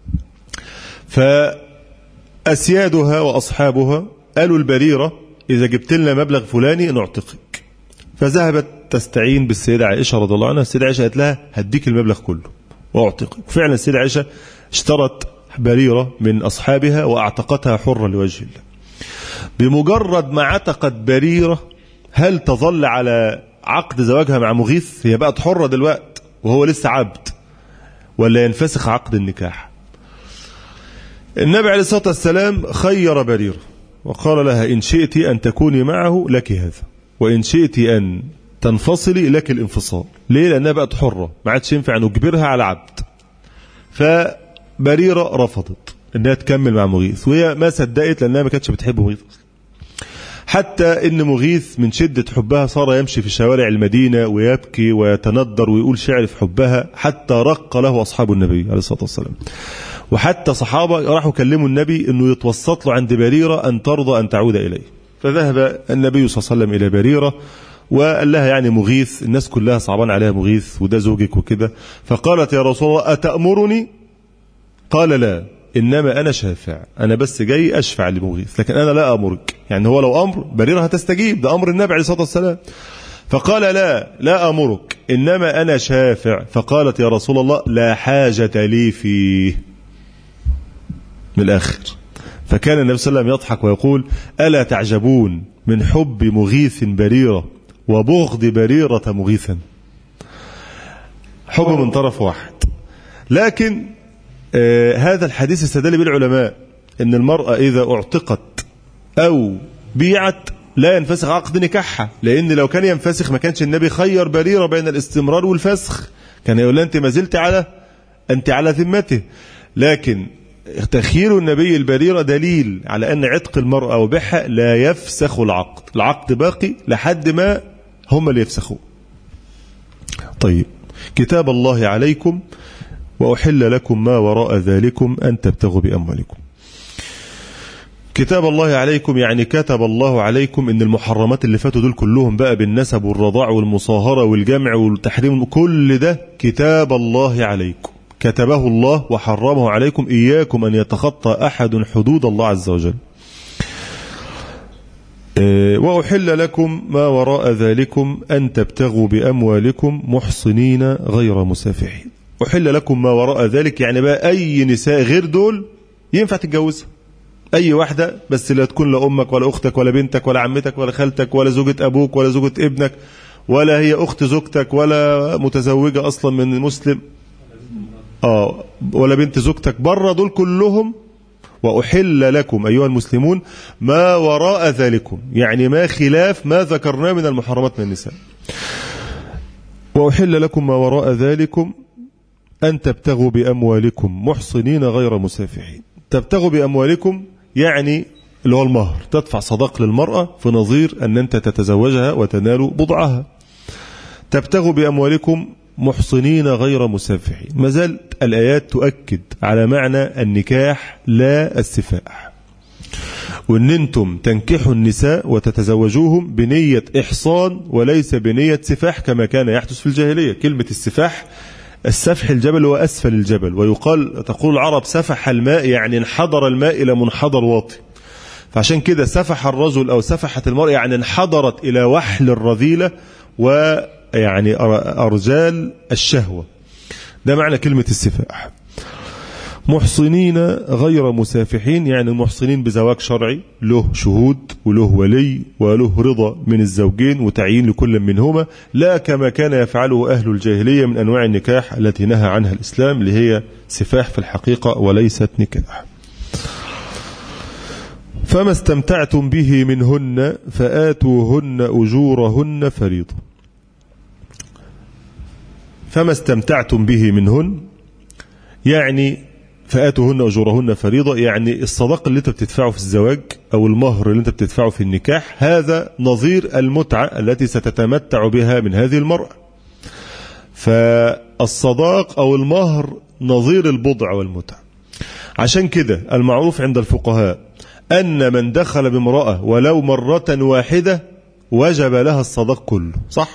فأسيادها وأصحابها قالوا البريرة إذا جبت لنا مبلغ فلاني نعتقك. فذهبت تستعين بالسيدة عائشة رضي الله عنها. السيدة عائشة قالت لها هديك المبلغ كله وأعتقك. فعلا السيدة عائشة اشترت بريرة من أصحابها وأعتقتها حرة لوجه الله. بمجرد ما عتقت بريرة، هل تظل على عقد زواجها مع مغيث؟ هي بقت حرة دلوقتي وهو لسه عبد، ولا ينفسخ عقد النكاح؟ النبي عليه الصلاة والسلام خير بريرة وقال لها إن شئت أن تكوني معه لك هذا، وإن شئت أن تنفصلي لك الانفصال. ليه؟ لأنها بقت حرة، ما عادش ينفع نجبرها على عبد. فبريرة رفضت أنها تكمل مع مغيث، وهي ما صدقت لأنها ما كانتش بتحب مغيث أصلا. حتى إن مغيث من شدة حبها صار يمشي في شوارع المدينة ويبكي ويتندر ويقول شعر في حبها، حتى رق له أصحاب النبي عليه الصلاة والسلام. وحتى صحابة راحوا كلموا النبي أنه يتوسط له عند بريرة أن ترضى أن تعود إليه. فذهب النبي صلى الله عليه وسلم إلى بريرة وقال لها يعني مغيث، الناس كلها صعبان عليها مغيث وده زوجك وكده. فقالت يا رسول الله أتأمرني؟ قال لا، إنما أنا شافع، أنا بس جاي أشفع لمغيث، لكن أنا لا أمرك. يعني هو لو أمر بريرة هتستجيب، ده أمر النبي عليه الصلاة والسلام. فقال لا لا أمرك، إنما أنا شافع. فقالت يا رسول الله لا حاجة لي فيه، من الآخر. فكان النبي صلى الله عليه وسلم يضحك ويقول ألا تعجبون من حب مغيث بريرة وبغض بريرة مغيثا؟ حب من طرف واحد. لكن آه هذا الحديث استدل به العلماء ان المرأة اذا اعتقت او بيعت لا ينفسخ عقد نكاحها، لان لو كان ينفسخ ما كانش النبي خير بريرة بين الاستمرار والفسخ، كان يقول انت ما زلت على انت على ذمته. لكن تخيير النبي البريرة دليل على ان عتق المرأة وبيعها لا يفسخ العقد، العقد باقي لحد ما هم اللي يفسخوه. طيب، كتاب الله عليكم وأحل لكم ما وراء ذلكم أن تبتغوا بأموالكم. كتاب الله عليكم يعني كتب الله عليكم إن المحرمات اللي فاتوا دول كلهم بقى بالنسب والرضاع والمصاهرة والجمع والتحريم، كل ده كتاب الله عليكم، كتبه الله وحرمه عليكم، إياكم أن يتخطى أحد حدود الله عز وجل. وأحل لكم ما وراء ذلكم أن تبتغوا بأموالكم محصنين غير مسافحين. أحل لكم ما وراء ذلك يعني بقى أي نساء غير دول ينفع تتجوزها، أي واحدة، بس لا تكون لا أمك ولا أختك ولا بنتك ولا عمتك ولا خالتك ولا زوجة أبوك ولا زوجة ابنك ولا هي أخت زوجتك ولا متزوجة أصلا من مسلم آه ولا بنت زوجتك، بره دول كلهم. وأحل لكم أيها المسلمون ما وراء ذلكم، يعني ما خلاف ما ذكرناه من المحرمات من النساء. وأحل لكم ما وراء ذلكم أن تبتغوا بأموالكم محصنين غير مسافحين. تبتغوا بأموالكم يعني اللي هو المهر، تدفع صداق للمرأة في نظير أن أنت تتزوجها وتنال بضعها. تبتغوا بأموالكم محصنين غير مسافحين. ما زالت الآيات تؤكد على معنى النكاح لا السفاح، وأن أنتم تنكحوا النساء وتتزوجوهم بنية إحصان وليس بنية سفاح كما كان يحدث في الجاهلية. كلمة السفاح السفح الجبل هو أسفل الجبل، ويقال تقول العرب سفح الماء يعني انحدر الماء إلى منحدر واطي، فعشان كده سفح الرجل أو سفحت المرأة يعني انحدرت إلى وحل الرذيلة ويعني أرجال الشهوة. ده معنى كلمة السفاح. محصنين غير مسافحين يعني محصنين بزواج شرعي له شهود وله ولي وله رضا من الزوجين وتعيين لكل منهما، لا كما كان يفعله أهل الجاهلية من أنواع النكاح التي نهى عنها الإسلام، اللي هي سفاح في الحقيقة وليست نكاح. فما استمتعتم به منهن فآتوهن أجورهن فريضة. فما استمتعتم به منهن يعني فآتوهن أجورهن فريضة، يعني الصداق اللي انت بتدفعه في الزواج أو المهر اللي انت بتدفعه في النكاح هذا نظير المتعة التي ستتمتع بها من هذه المرأة. فالصداق أو المهر نظير البضع والمتعة. عشان كده المعروف عند الفقهاء أن من دخل بامرأة ولو مرة واحدة وجب لها الصداق كله، صح؟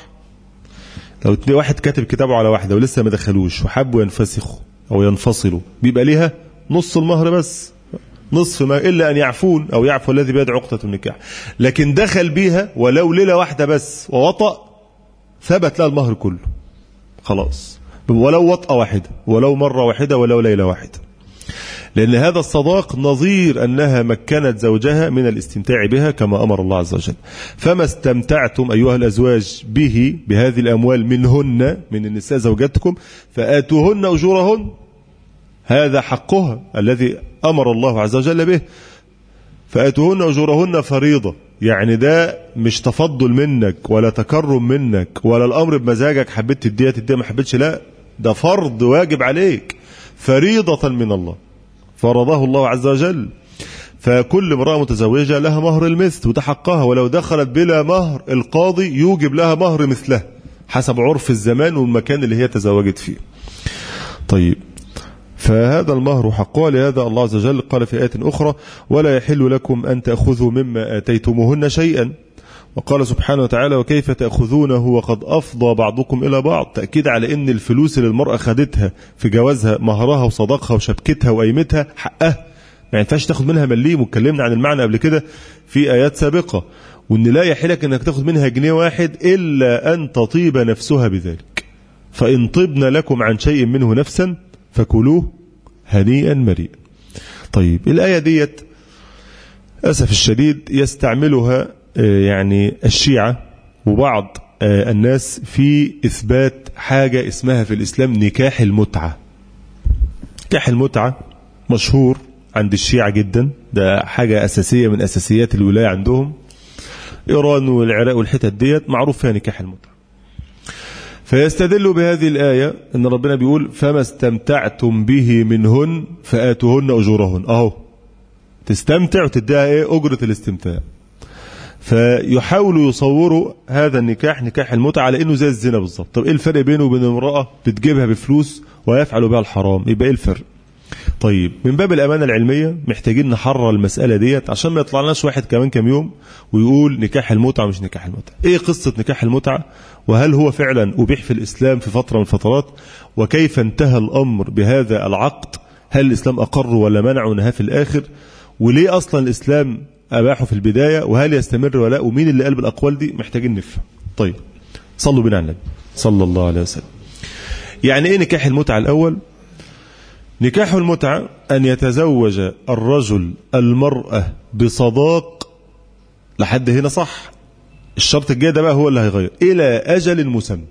لو واحد كاتب كتابه على واحدة ولسه ما دخلوش وحبوا ينفسخوا أو ينفصلوا بيبقى ليها نص المهر بس، نصف ما إلا أن يعفون أو يعفو الذي بيد عقدة النكاح. لكن دخل بيها ولو ليلة واحدة بس ووطأ ثبت لها المهر كله خلاص، ولو وطأة واحدة ولو مرة واحدة ولو ليلة واحدة، لأن هذا الصداق نظير أنها مكنت زوجها من الاستمتاع بها كما أمر الله عز وجل. فما استمتعتم أيها الأزواج به بهذه الأموال منهن من النساء زوجاتكم فآتوهن أجورهن، هذا حقها الذي أمر الله عز وجل به. فآتوهن أجورهن فريضة، يعني ده مش تفضل منك ولا تكرم منك ولا الأمر بمزاجك، حبيت تديها تديها ما حبيتش، لا ده فرض واجب عليك، فريضة من الله فرضه الله عز وجل. فكل امرأة متزوجة لها مهر المثل وده حقها، ولو دخلت بلا مهر القاضي يوجب لها مهر مثله حسب عرف الزمان والمكان اللي هي تزوجت فيه. طيب فهذا المهر حقها، لهذا الله عز وجل قال في آية أخرى ولا يحل لكم أن تأخذوا مما آتيتموهن شيئا، وقال سبحانه وتعالى وكيف تأخذونه وقد أفضى بعضكم إلى بعض، تأكيد على أن الفلوس اللي المرأة خدتها في جوازها مهرها وصداقها وشبكتها وقيمتها حقها، ما ينفعش تاخد منها مليم، واتكلمنا عن المعنى قبل كده في آيات سابقة، وأن لا يحلك أنك تاخد منها جنيه واحد إلا أن تطيب نفسها بذلك، فإن طبن لكم عن شيء منه نفسا فكلوه هنيئا مريئا. طيب الآية ديت أسف الشديد يستعملها يعني الشيعة وبعض الناس في إثبات حاجة اسمها في الإسلام نكاح المتعة. نكاح المتعة مشهور عند الشيعة جدا، ده حاجة أساسية من أساسيات الولاية عندهم، إيران والعراق والحتت ديت معروف فيها نكاح المتعة. فيستدلوا بهذه الآية أن ربنا بيقول فما استمتعتم به منهن فآتوهن أجورهن، أهو تستمتع وتديها إيه أجرة الاستمتاع. فيحاولوا يصوروا هذا النكاح نكاح المتعة على انه زي الزنا بالظبط. طب ايه الفرق بينه وبين امرأة بتجيبها بفلوس ويفعل بها الحرام؟ يبقى ايه الفرق؟ طيب من باب الأمانة العلمية محتاجين نحرر المسألة ديت عشان ما يطلعناش واحد كمان كم يوم ويقول نكاح المتعة مش نكاح المتعة. ايه قصة نكاح المتعة؟ وهل هو فعلا أبيح في الإسلام في فترة من الفترات؟ وكيف انتهى الأمر بهذا العقد؟ هل الإسلام أقر ولا منع ونهى في الآخر؟ وليه أصلا الإسلام أباحه في البداية؟ وهل يستمر ولا لا؟ ومين اللي قال بالأقوال دي؟ محتاجين نفهم. طيب صلوا بنا على النبي صلى الله عليه وسلم. يعني ايه نكاح المتعة الأول؟ نكاح المتعة أن يتزوج الرجل المرأة بصداق، لحد هنا صح. الشرط الجاي ده بقى هو اللي هيغير، إلى أجل مسمى.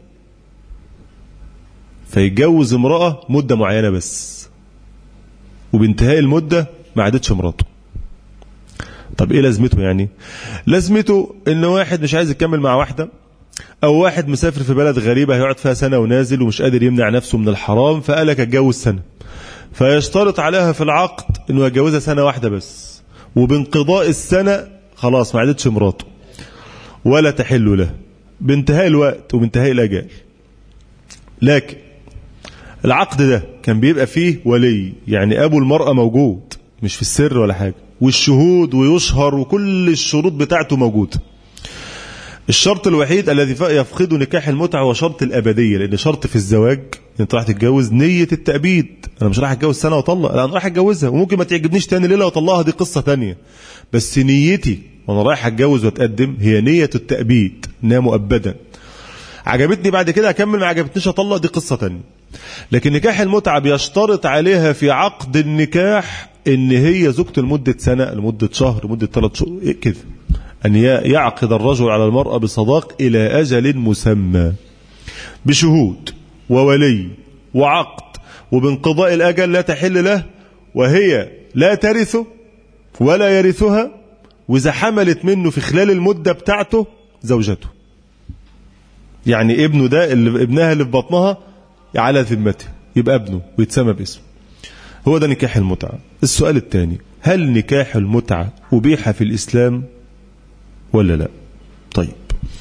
فيتجوز امرأة مدة معينة بس، وبانتهاء المدة ما عادتش مراته. طب ايه لازمته؟ يعني لازمته ان واحد مش عايز يكمل مع واحدة، او واحد مسافر في بلد غريبة هيقعد فيها سنة ونازل ومش قادر يمنع نفسه من الحرام، فقالك اتجوز سنة، فيشترط عليها في العقد انه يتجوزها سنة واحدة بس، وبانقضاء السنة خلاص ما عادتش مراته ولا تحل له بانتهاء الوقت وبانتهاء الأجال. لكن العقد ده كان بيبقى فيه ولي، يعني أبو المرأة موجود مش في السر ولا حاجة، والشهود ويشهر وكل الشروط بتاعته موجودة. الشرط الوحيد الذي يفقد نكاح المتعة هو شرط الأبدية، لأن شرط في الزواج انت راح تتجوز نية التأبيد. أنا مش راح أتجوز سنة وطلق، لا أنا راح أتجوزها وممكن ما تعجبنيش تاني ليلة وطلقها، دي قصة تانية. بس نيتي وأنا رايح أتجوز وأتقدم هي نية التأبيد، إنها مؤبدا. عجبتني بعد كده أكمل، ما عجبتنيش أطلق، دي قصة تانية. لكن نكاح المتعة بيشترط عليها في عقد النكاح إن هي زوجته لمدة سنة، لمدة شهر، لمدة ثلاث شهور كده، أن يعقد الرجل على المرأة بصداق إلى أجل مسمى بشهود وولي وعقد، وبانقضاء الأجل لا تحل له، وهي لا ترثه ولا يرثها، وإذا حملت منه في خلال المدة بتاعته زوجته، يعني ابنه ده اللي ابنها اللي في بطنها على ذمته يبقى ابنه ويتسمى باسمه. هو ده نكاح المتعة. السؤال الثاني، هل نكاح المتعة أبيح في الإسلام ولا لا؟ طيب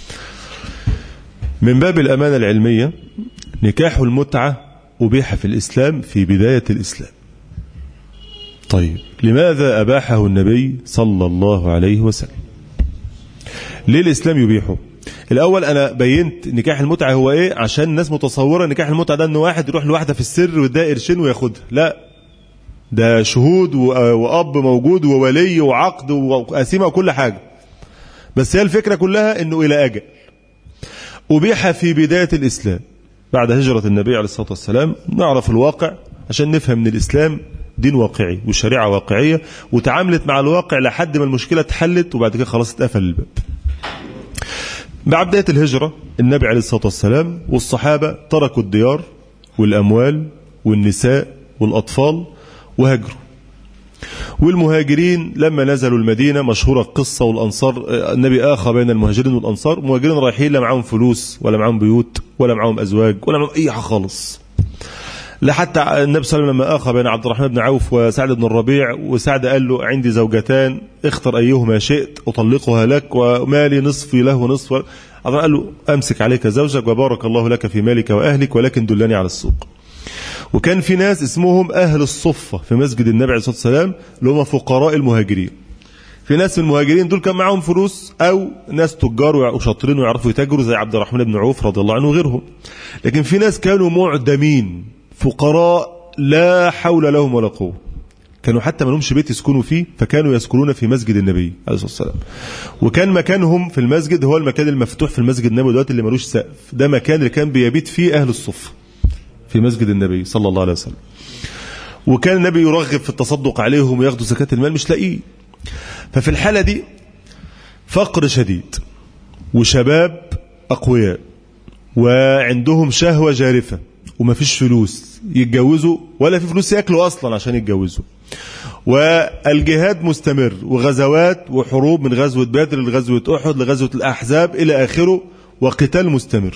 من باب الأمانة العلمية، نكاح المتعة أبيح في الإسلام في بداية الإسلام. طيب لماذا أباحه النبي صلى الله عليه وسلم؟ ليه الإسلام يبيحه؟ الأول أنا بينت نكاح المتعة هو إيه، عشان الناس متصورة نكاح المتعة ده إنه واحد يروح لواحدة في السر وده قرشين وياخدها، لا، ده شهود وأب موجود وولي وعقد وقسيمة وكل حاجة. بس هي الفكرة كلها إنه إلى أجل. أبيح في بداية الإسلام بعد هجرة النبي عليه الصلاة والسلام. نعرف الواقع عشان نفهم من الإسلام دين واقعي وشريعة واقعية، وتعاملت مع الواقع لحد ما المشكلة اتحلت، وبعد كده خلاص اتقفل الباب. بعد بداية الهجرة النبي عليه الصلاة والسلام والصحابة تركوا الديار والأموال والنساء والأطفال وهجروا. والمهاجرين لما نزلوا المدينة مشهورة القصة، والأنصار النبي آخى بين المهاجرين والأنصار. المهاجرين رايحين لا معهم فلوس ولا معهم بيوت ولا معهم أزواج ولا معهم أي حاجة خالص، لحتى النبي صلى الله عليه وسلم لما آخى بين عبد الرحمن بن عوف وسعد بن الربيع، وسعد قال له عندي زوجتان اختر أيهما شئت أطلقها لك ومالي نصفي له ونصف. قال له أمسك عليك زوجك وبارك الله لك في مالك وأهلك، ولكن دلني على السوق. وكان في ناس اسمهم أهل الصفة في مسجد النبي عليه الصلاة والسلام اللي هم فقراء المهاجرين. في ناس من المهاجرين دول كان معهم فلوس، أو ناس تجار وشاطرين ويعرفوا يتاجروا زي عبد الرحمن بن عوف رضي الله عنه وغيرهم. لكن في ناس كانوا معدمين فقراء لا حول لهم ولا قوة، كانوا حتى ما لهمش بيت يسكنوا فيه، فكانوا يسكنون في مسجد النبي عليه الصلاة والسلام. وكان مكانهم في المسجد هو المكان المفتوح في المسجد النبوي دلوقتي اللي ملوش سقف، ده مكان اللي كان بيبيت فيه أهل الصفة في مسجد النبي صلى الله عليه وسلم. وكان النبي يرغب في التصدق عليهم وياخدوا زكاة المال مش لاقيه. ففي الحالة دي فقر شديد وشباب أقوياء وعندهم شهوة جارفة وما فيش فلوس يتجوزوا ولا في فلوس يأكلوا أصلا عشان يتجوزوا، والجهاد مستمر وغزوات وحروب من غزوة بدر لغزوة أحد لغزوة الأحزاب إلى آخره، وقتال مستمر.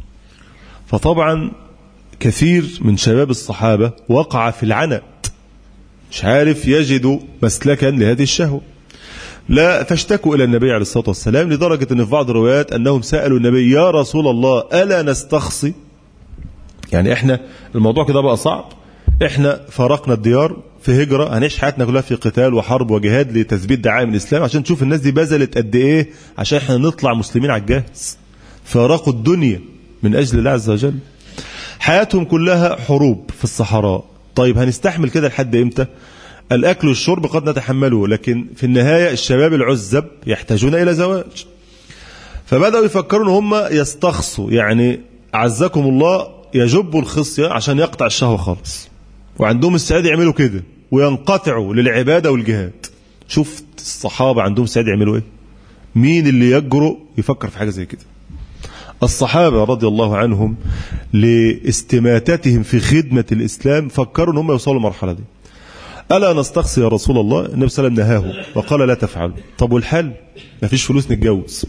فطبعا كثير من شباب الصحابة وقع في العنت، مش عارف يجدوا مسلكا لهذه الشهوة، لا فاشتكوا إلى النبي عليه الصلاة والسلام، لدرجة أن في بعض الروايات أنهم سألوا النبي يا رسول الله ألا نستخصي، يعني إحنا الموضوع كده بقى صعب، إحنا فارقنا الديار في هجرة، هنعيش حياتنا كلها في قتال وحرب وجهاد لتثبيت دعائم الإسلام، عشان تشوف الناس دي بذلت قد إيه عشان احنا نطلع مسلمين على الجاهز. فراقوا الدنيا من أجل الله عز وجل. حياتهم كلها حروب في الصحراء. طيب هنستحمل كده لحد إمتى؟ الأكل والشرب قد نتحمله، لكن في النهاية الشباب العزب يحتاجون إلى زواج. فبدأوا يفكروا ان هم يستخصوا، يعني عزكم الله يجبوا الخصية عشان يقطع الشهوة خالص، وعندهم استعداد يعملوا كده وينقطعوا للعبادة والجهاد. شفت الصحابة عندهم استعداد يعملوا ايه؟ مين اللي يجرؤ يفكر في حاجة زي كده؟ الصحابة رضي الله عنهم لاستماتتهم في خدمة الإسلام فكروا ان هم يوصلوا المرحلة دي. ألا نستخصي يا رسول الله؟ النبي صلى الله عليه وسلم نهاه وقال لا تفعلوا. طب والحل؟ ما فيش فلوس نتجوز،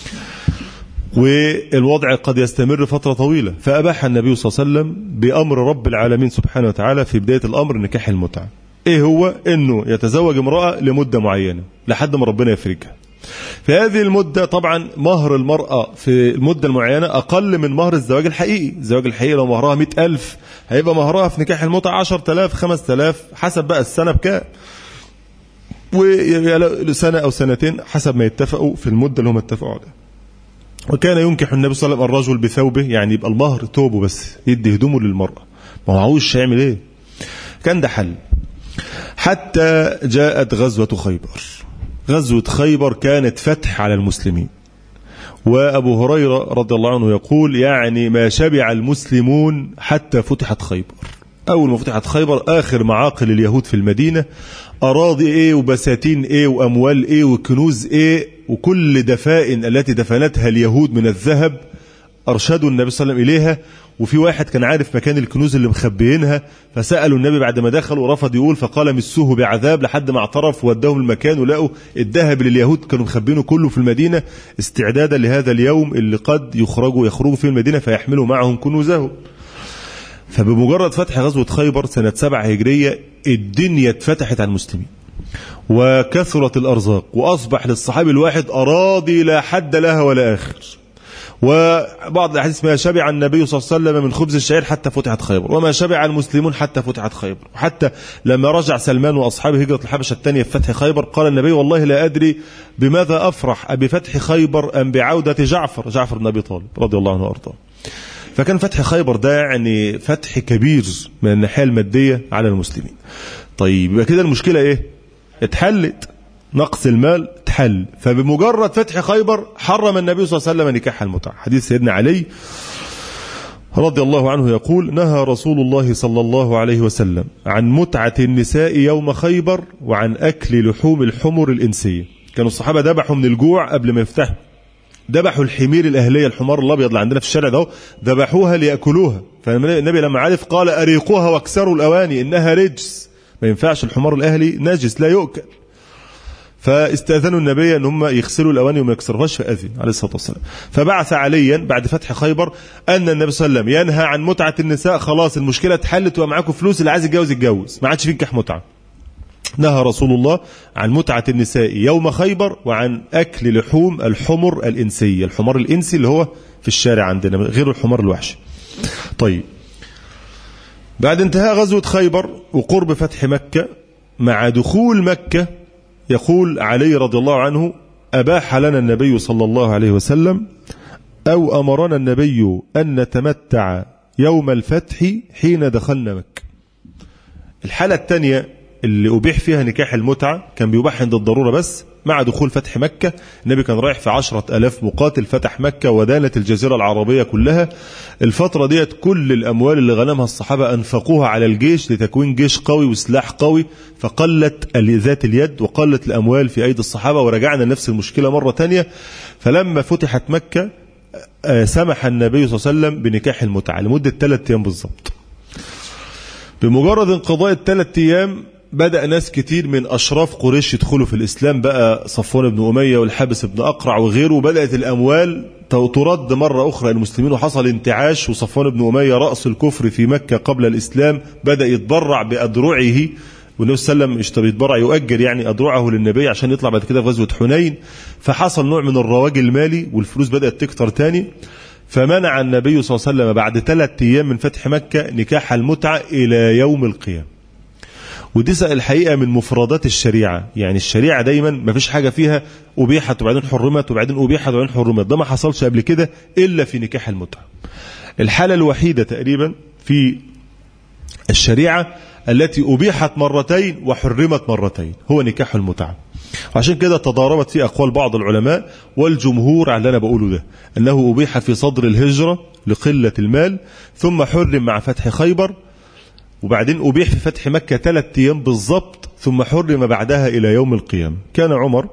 والوضع قد يستمر فترة طويلة، فأباح النبي صلى الله عليه وسلم بأمر رب العالمين سبحانه وتعالى في بداية الأمر نكاح المتعة. إيه هو؟ إنه يتزوج امرأة لمدة معينة لحد ما ربنا يفرجها. في هذه المدة طبعا مهر المرأة في المدة المعينة أقل من مهر الزواج الحقيقي. الزواج الحقيقي لو مهرها مئة ألف هيبقى مهرها في نكاح المتعة عشرة آلاف خمسة آلاف حسب بقى السنة بكام، وسنة أو سنتين حسب ما يتفقوا في المدة اللي هم اتفقوا عليها. وكان ينكح النبي صلى الله عليه وسلم الرجل بثوبه، يعني يبقى المهر توبه بس، يدي هدومه للمرأة، ما هو عاوز يعمل ايه. كان ده حل حتى جاءت غزوة خيبر. غزوة خيبر كانت فتح على المسلمين، وأبو هريرة رضي الله عنه يقول يعني ما شبع المسلمون حتى فتحت خيبر. أول ما فتحت خيبر آخر معاقل اليهود في المدينة، أراضي إيه وبساتين إيه وأموال إيه وكنوز إيه وكل دفائن التي دفنتها اليهود من الذهب أرشدوا النبي صلى الله عليه وسلم إليها. وفي واحد كان عارف مكان الكنوز اللي مخبيينها، فسألوا النبي بعد ما دخلوا ورفض يقول، فقال مسوه بعذاب، لحد ما اعترف ووداهم المكان ولقوا الذهب اللي اليهود كانوا مخبينه كله في المدينة استعدادا لهذا اليوم اللي قد يخرجوا يخرجوا في المدينة فيحملوا معهم كنوزهم. فبمجرد فتح غزوة خيبر سنة سبعة هجرية الدنيا اتفتحت على المسلمين وكثرت الأرزاق، وأصبح للصحابي الواحد أراضي لا حد لها ولا آخر. وبعض الأحاديث ما شبع النبي صلى الله عليه وسلم من خبز الشعير حتى فتحت خيبر، وما شبع المسلمون حتى فتحت خيبر. وحتى لما رجع سلمان وأصحابه هجرة الحبشة الثانية في فتح خيبر قال النبي والله لا أدري بماذا أفرح، أبفتح خيبر أم بعودة جعفر جعفر بن أبي طالب رضي الله عنه وأرضاه. فكان فتح خيبر ده يعني فتح كبير من الناحية المادية على المسلمين. طيب يبقى كده المشكلة ايه؟ اتحلت، نقص المال اتحل. فبمجرد فتح خيبر حرم النبي صلى الله عليه وسلم نكاح المتعة. حديث سيدنا علي رضي الله عنه يقول نهى رسول الله صلى الله عليه وسلم عن متعة النساء يوم خيبر وعن أكل لحوم الحمر الإنسية. كانوا الصحابة ذبحوا من الجوع قبل ما يفتحوا، ذبحوا الحمير الأهلية الحمار الأبيض اللي عندنا في الشارع ده، ذبحوها ليأكلوها. فالنبي لما عرف قال أريقوها واكسروا الأواني إنها رجس، ما ينفعش الحمار الأهلي نجس لا يؤكل. فاستأذنوا النبي أن هم يغسلوا الأواني وما يكسروهاش، فأذن عليه الصلاة والسلام. فبعث عليا بعد فتح خيبر أن النبي صلى الله عليه وسلم ينهى عن متعة النساء، خلاص المشكلة اتحلت ومعاكم فلوس، اللي عايز يتجوز يتجوز، ما عادش في نكاح متعة. نهى رسول الله عن متعة النساء يوم خيبر وعن أكل لحوم الحمر الإنسية. الحمار الإنسي اللي هو في الشارع عندنا غير الحمار الوحشي. طيب بعد انتهاء غزوة خيبر وقرب فتح مكة، مع دخول مكة يقول علي رضي الله عنه أباح لنا النبي صلى الله عليه وسلم أو أمرنا النبي أن نتمتع يوم الفتح حين دخلنا مكة. الحالة الثانية اللي أبيح فيها نكاح المتعة كان بيباح عند الضرورة بس. مع دخول فتح مكة النبي كان رايح في عشرة ألاف مقاتل، فتح مكة ودانت الجزيرة العربية كلها. الفترة ديت كل الأموال اللي غنمها الصحابة أنفقوها على الجيش لتكوين جيش قوي وسلاح قوي، فقلت ذات اليد وقلت الأموال في أيدي الصحابة، ورجعنا لنفس المشكلة مرة تانية. فلما فتحت مكة سمح النبي صلى الله عليه وسلم بنكاح المتعة لمدة ثلاثة أيام بالضبط. بمجرد انقضاء الثلاث أيام بدأ ناس كتير من أشراف قريش يدخلوا في الإسلام، بقى صفوان بن أمية والحابس بن أقرع وغيره، وبدأت الأموال ترد مرة أخرى المسلمين، وحصل انتعاش. وصفوان بن أمية رأس الكفر في مكة قبل الإسلام بدأ يتبرع بأدرعه، والنبي صلى الله عليه وسلم يتبرع يؤجر يعني أدرعه للنبي عشان يطلع بعد كده في غزوة حنين. فحصل نوع من الرواج المالي والفلوس بدأت تكتر تاني. فمنع النبي صلى الله عليه وسلم بعد ثلاث أيام من فتح مكة نكاح المتعة إلى يوم القيامة. ودي الحقيقة من مفردات الشريعة. يعني الشريعة دايما ما فيش حاجة فيها أبيحت وبعدين حرمت وبعدين أبيحت وبعدين حرمت، ده ما حصلش قبل كده إلا في نكاح المتعة. الحالة الوحيدة تقريبا في الشريعة التي أبيحت مرتين وحرمت مرتين هو نكاح المتعة. وعشان كده تضاربت في أقوال بعض العلماء والجمهور على اللي أنا بقوله ده، أنه أبيح في صدر الهجرة لقلة المال، ثم حرم مع فتح خيبر، وبعدين أبيح في فتح مكة ثلاث أيام بالضبط، ثم حرم بعدها إلى يوم القيامة. كان عمر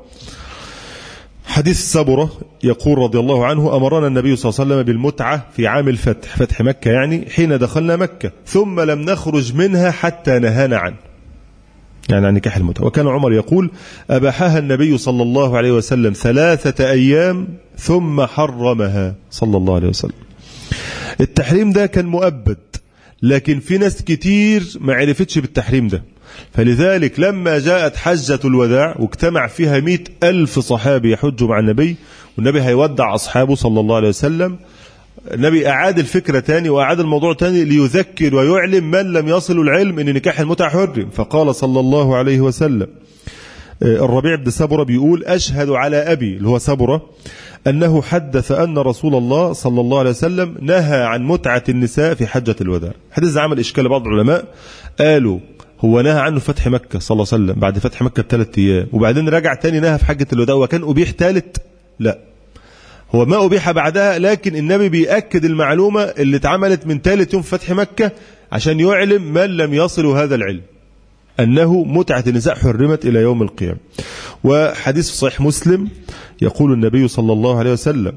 حديث سبرة يقول رضي الله عنه: أمرنا النبي صلى الله عليه وسلم بالمتعة في عام الفتح، فتح مكة يعني حين دخلنا مكة، ثم لم نخرج منها حتى نهانا عنه، يعني عن نكاح المتعة. وكان عمر يقول: أباحها النبي صلى الله عليه وسلم ثلاثة أيام ثم حرمها صلى الله عليه وسلم. التحريم ده كان مؤبد، لكن في ناس كتير ما عرفتش بالتحريم ده، فلذلك لما جاءت حجة الوداع واجتمع فيها مئة ألف صحابي يحجوا مع النبي، والنبي هيودع أصحابه صلى الله عليه وسلم، النبي أعاد الفكرة تاني وأعاد الموضوع تاني ليذكر ويعلم من لم يصل العلم أن نكاح المتعة حرم. فقال صلى الله عليه وسلم، الربيع بن سبرة بيقول: أشهد على أبي اللي هو سبرة أنه حدث أن رسول الله صلى الله عليه وسلم نهى عن متعة النساء في حجة الوداع. حديث عمل إشكال بعض العلماء، قالوا هو نهى عنه فتح مكة صلى الله عليه وسلم بعد فتح مكة بثلاث أيام، وبعدين رجع تاني نهى في حجة الوداع، وكان أبيح ثالث؟ لا، هو ما أبيح بعدها، لكن النبي بيأكد المعلومة اللي اتعملت من ثالث يوم في فتح مكة عشان يعلم من لم يصل هذا العلم أنه متعة النساء حرمت إلى يوم القيامة. وحديث صحيح مسلم يقول النبي صلى الله عليه وسلم: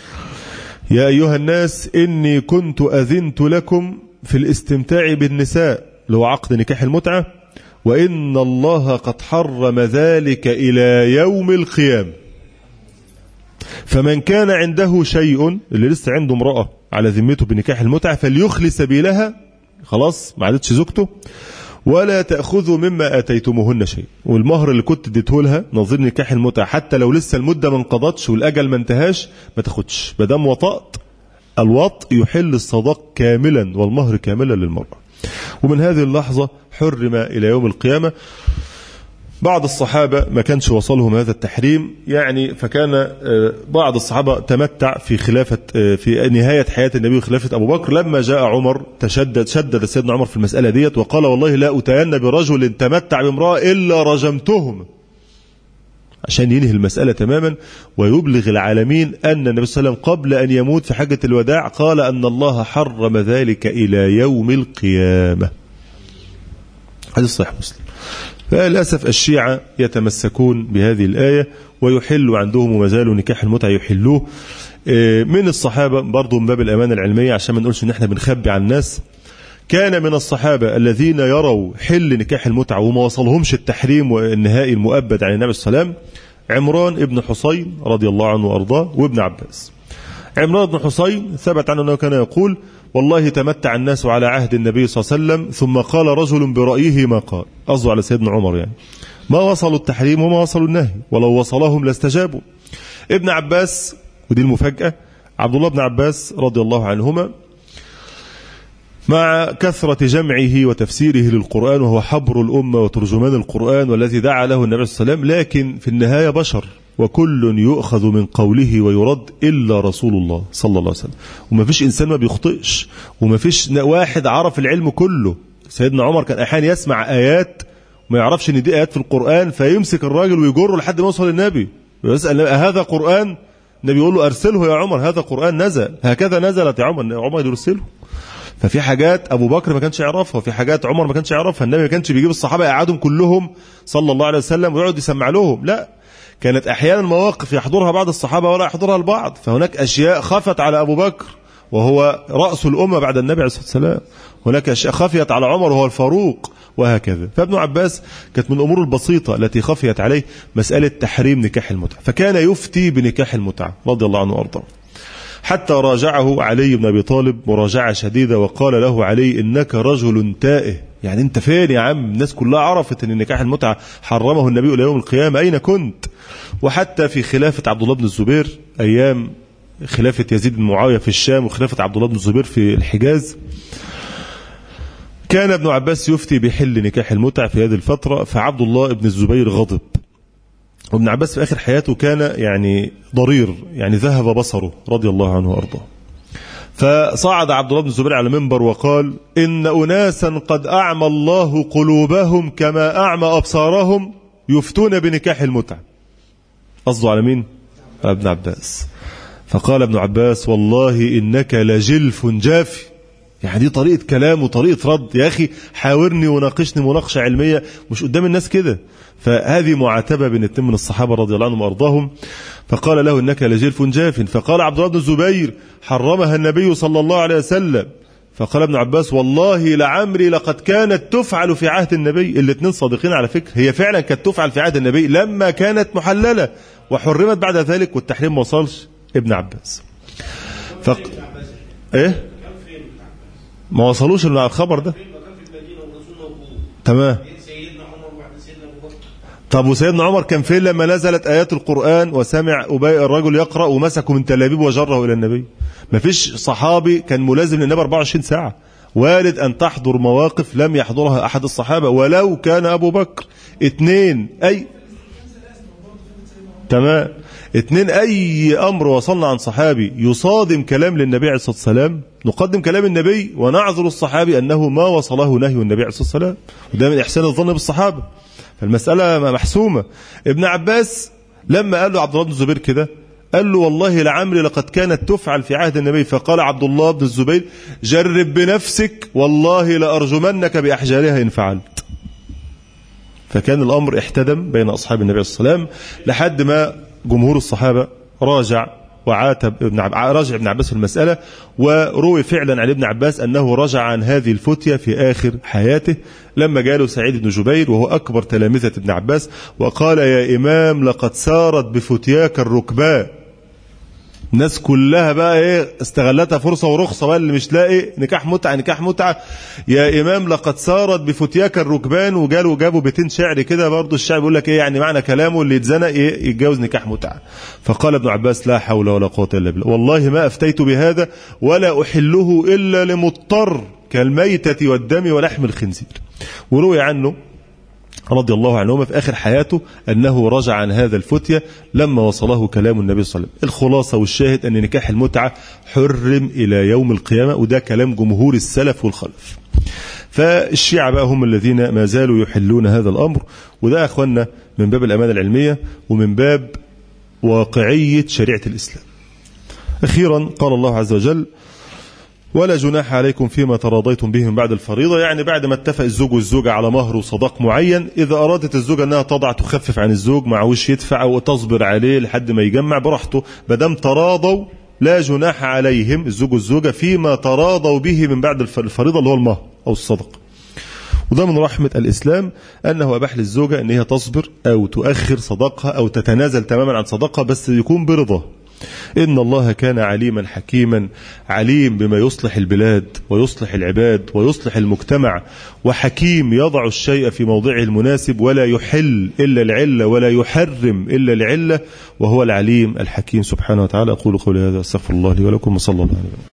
يا أيها الناس إني كنت أذنت لكم في الاستمتاع بالنساء، لو عقد نكاح المتعة، وإن الله قد حرم ذلك إلى يوم القيامة، فمن كان عنده شيء، اللي لسه عنده امرأة على ذمته بنكاح المتعة، فليخلي سبيلها، خلاص ما عادتش زوجته، ولا تأخذوا مما آتيتموهن شيء، والمهر اللي كنت اديته لها نظير نكاح المتعة حتى لو لسه المدة ما انقضتش والأجل ما انتهاش ما تاخدش، ما دام وطأت. الوطء يحل الصداق كاملا والمهر كاملا للمرأة. ومن هذه اللحظة حرم إلى يوم القيامة. بعض الصحابة ما كانش وصلهم هذا التحريم، يعني فكان بعض الصحابة تمتع في خلافة في نهاية حياة النبي وخلافة أبو بكر. لما جاء عمر تشدد شدد سيدنا عمر في المسألة ديت، وقال: والله لا أتين برجل تمتع بامرأة إلا رجمتهم، عشان ينهي المسألة تماما ويبلغ العالمين أن النبي صلى الله عليه وسلم قبل أن يموت في حجة الوداع قال أن الله حرم ذلك إلى يوم القيامة. هذا صحيح مسلم. فللأسف الشيعة يتمسكون بهذه الآية ويحلوا عندهم وما زالوا نكاح المتعة يحلوه. من الصحابة برضو من باب الأمانة العلمية عشان ما نقولش إن احنا بنخبي عن الناس، كان من الصحابة الذين يروا حل نكاح المتعة وما وصلهمش التحريم والنهائي المؤبد عن النبي صلى الله عليه وسلم عمران ابن حسين رضي الله عنه وأرضاه وابن عباس. عمران بن حسين ثبت عنه أنه كان يقول: والله تمتع الناس على عهد النبي صلى الله عليه وسلم ثم قال رجل برأيه ما قال، قصده على سيدنا عمر، يعني ما وصلوا التحريم وما وصلوا النهي، ولو وصلهم لاستجابوا. ابن عباس، ودي المفاجأة، عبد الله بن عباس رضي الله عنهما مع كثرة جمعه وتفسيره للقرآن وهو حبر الأمة وترجمان القرآن والذي دعا له النبي صلى الله عليه وسلم، لكن في النهاية بشر وكل يؤخذ من قوله ويرد إلا رسول الله صلى الله عليه وسلم. وما فيش إنسان ما بيخطئش، وما فيش واحد عرف العلم كله. سيدنا عمر كان أحيانا يسمع آيات وما يعرفش إن دي آيات في القرآن، فيمسك الراجل ويجره لحد ما يوصل للنبي ويسأل: هذا قرآن؟ النبي يقول له: أرسله يا عمر، هذا قرآن نزل، هكذا نزلت يا عمر. عمر يرسله. ففي حاجات أبو بكر ما كانش يعرفها، وفي حاجات عمر ما كانش يعرفها. النبي ما كانش بيجيب الصحابة يقعدهم كلهم صلى الله عليه وسلم ويقعد يسمع لهم، لا، كانت أحيانا مواقف يحضرها بعض الصحابة ولا يحضرها البعض. فهناك أشياء خفت على أبو بكر وهو رأس الأمة بعد النبي عليه الصلاة والسلام، هناك أشياء خفيت على عمر وهو الفاروق، وهكذا. فابن عباس كانت من الأمور البسيطة التي خفيت عليه مسألة تحريم نكاح المتعة، فكان يفتي بنكاح المتعة رضي الله عنه وأرضاه، حتى راجعه علي بن أبي طالب مراجعة شديدة وقال له علي: إنك رجل تائه، يعني أنت فين يا عم؟ الناس كلها عرفت أن نكاح المتعة حرمه النبي إلى يوم القيامة، أين كنت؟ وحتى في خلافة عبد الله بن الزبير، أيام خلافة يزيد بن معاوية في الشام وخلافة عبد الله بن الزبير في الحجاز، كان ابن عباس يفتي بحل نكاح المتع في هذه الفترة، فعبد الله بن الزبير غضب. وابن عباس في آخر حياته كان يعني ضرير، يعني ذهب بصره رضي الله عنه وأرضاه. فصعد عبد الله بن الزبير على منبر وقال: إن أناسا قد أعمى الله قلوبهم كما أعمى أبصارهم يفتون بنكاح المتع. قصده على مين؟ على ابن عباس. فقال ابن عباس: والله إنك لجلف جافي. يعني دي طريقة كلام وطريقة رد، يا أخي حاورني وناقشني مناقشة علمية مش قدام الناس كده. فهذه معاتبة بين اتنين من الصحابة رضي الله عنهم وأرضاهم. فقال له: إنك لجلف جاف. فقال عبد الله بن الزبير: حرمها النبي صلى الله عليه وسلم. فقال ابن عباس: والله لعمري لقد كانت تفعل في عهد النبي. الاثنين صادقين على فكرة، هي فعلا كانت تفعل في عهد النبي لما كانت محللة وحرمت بعد ذلك، والتحريم ما وصلش ابن عباس. ف... ايه ما وصلوش على الخبر ده. تمام. طب وسيدنا عمر كان فين لما نزلت آيات القرآن وسمع أبي الرجل يقرأ ومسكه من تلابيب وجره إلى النبي؟ ما فيش صحابي كان ملازم للنبي أربعة وعشرين ساعة. وارد أن تحضر مواقف لم يحضرها أحد الصحابة ولو كان أبو بكر. اثنين أي تمام اثنين أي أمر وصلنا عن صحابي يصادم كلام للنبي عليه الصلاة والسلام نقدم كلام النبي ونعذر الصحابي أنه ما وصله نهي النبي عليه الصلاة والسلام، وده من إحسان الظن بالصحابة. فالمسألة محسومة. ابن عباس لما قال له عبد الله بن الزبير كده قال له: والله لعمري لقد كانت تفعل في عهد النبي. فقال عبد الله بن الزبير: جرب بنفسك والله لأرجمنك بأحجارها إن فعلت. فكان الأمر احتدم بين أصحاب النبي صلى الله عليه وسلم لحد ما جمهور الصحابة راجع وعاتب ابن عب... راجع ابن عباس في المسألة. وروي فعلا عن ابن عباس أنه رجع عن هذه الفتية في آخر حياته لما جاله سعيد بن جبير وهو أكبر تلامذة ابن عباس وقال: يا إمام لقد سارت بفتياك الركبان. الناس كلها بقى ايه استغلتها فرصة ورخصة، بقى اللي مش لاقي نكاح متعة نكاح متعة. يا إمام لقد سارت بفتياك الركبان. وجالوا جابوا بيتين شعر كده برضو، الشعر بيقول لك ايه يعني معنى كلامه اللي يتزنق ايه يتجوز نكاح متعة. فقال ابن عباس: لا حول ولا قوة إلا بالله، والله ما أفتيت بهذا ولا أحله إلا لمضطر كالميتة والدم ولحم الخنزير. وروي عنه رضي الله عنهما في آخر حياته أنه رجع عن هذا الفتية لما وصله كلام النبي صلى الله عليه وسلم. الخلاصة والشاهد أن نكاح المتعة حرم إلى يوم القيامة، وده كلام جمهور السلف والخلف. فالشيعة بقى هم الذين ما زالوا يحلون هذا الأمر، وده أخوانا من باب الأمانة العلمية ومن باب واقعية شريعة الإسلام. أخيرا قال الله عز وجل: ولا جناح عليكم فيما تراضيتم به من بعد الفريضة. يعني بعد ما اتفق الزوج والزوجة على مهر وصداق معين، إذا أرادت الزوجة أنها تضع تخفف عن الزوج معوش يدفع وتصبر عليه لحد ما يجمع براحته، بدم تراضوا لا جناح عليهم الزوج والزوجة فيما تراضوا به من بعد الفريضة اللي هو المهر أو الصدق. وده من رحمة الإسلام أنه أباح للزوجة أن هي تصبر أو تؤخر صداقها أو تتنازل تماما عن صداقها، بس يكون برضاه. إن الله كان عليما حكيما، عليم بما يصلح البلاد ويصلح العباد ويصلح المجتمع، وحكيم يضع الشيء في موضعه المناسب ولا يحل إلا العلة ولا يحرم إلا العلة، وهو العليم الحكيم سبحانه وتعالى. أقول قولي هذا، أستغفر الله لي ولكم، وصلى الله عليه وسلم.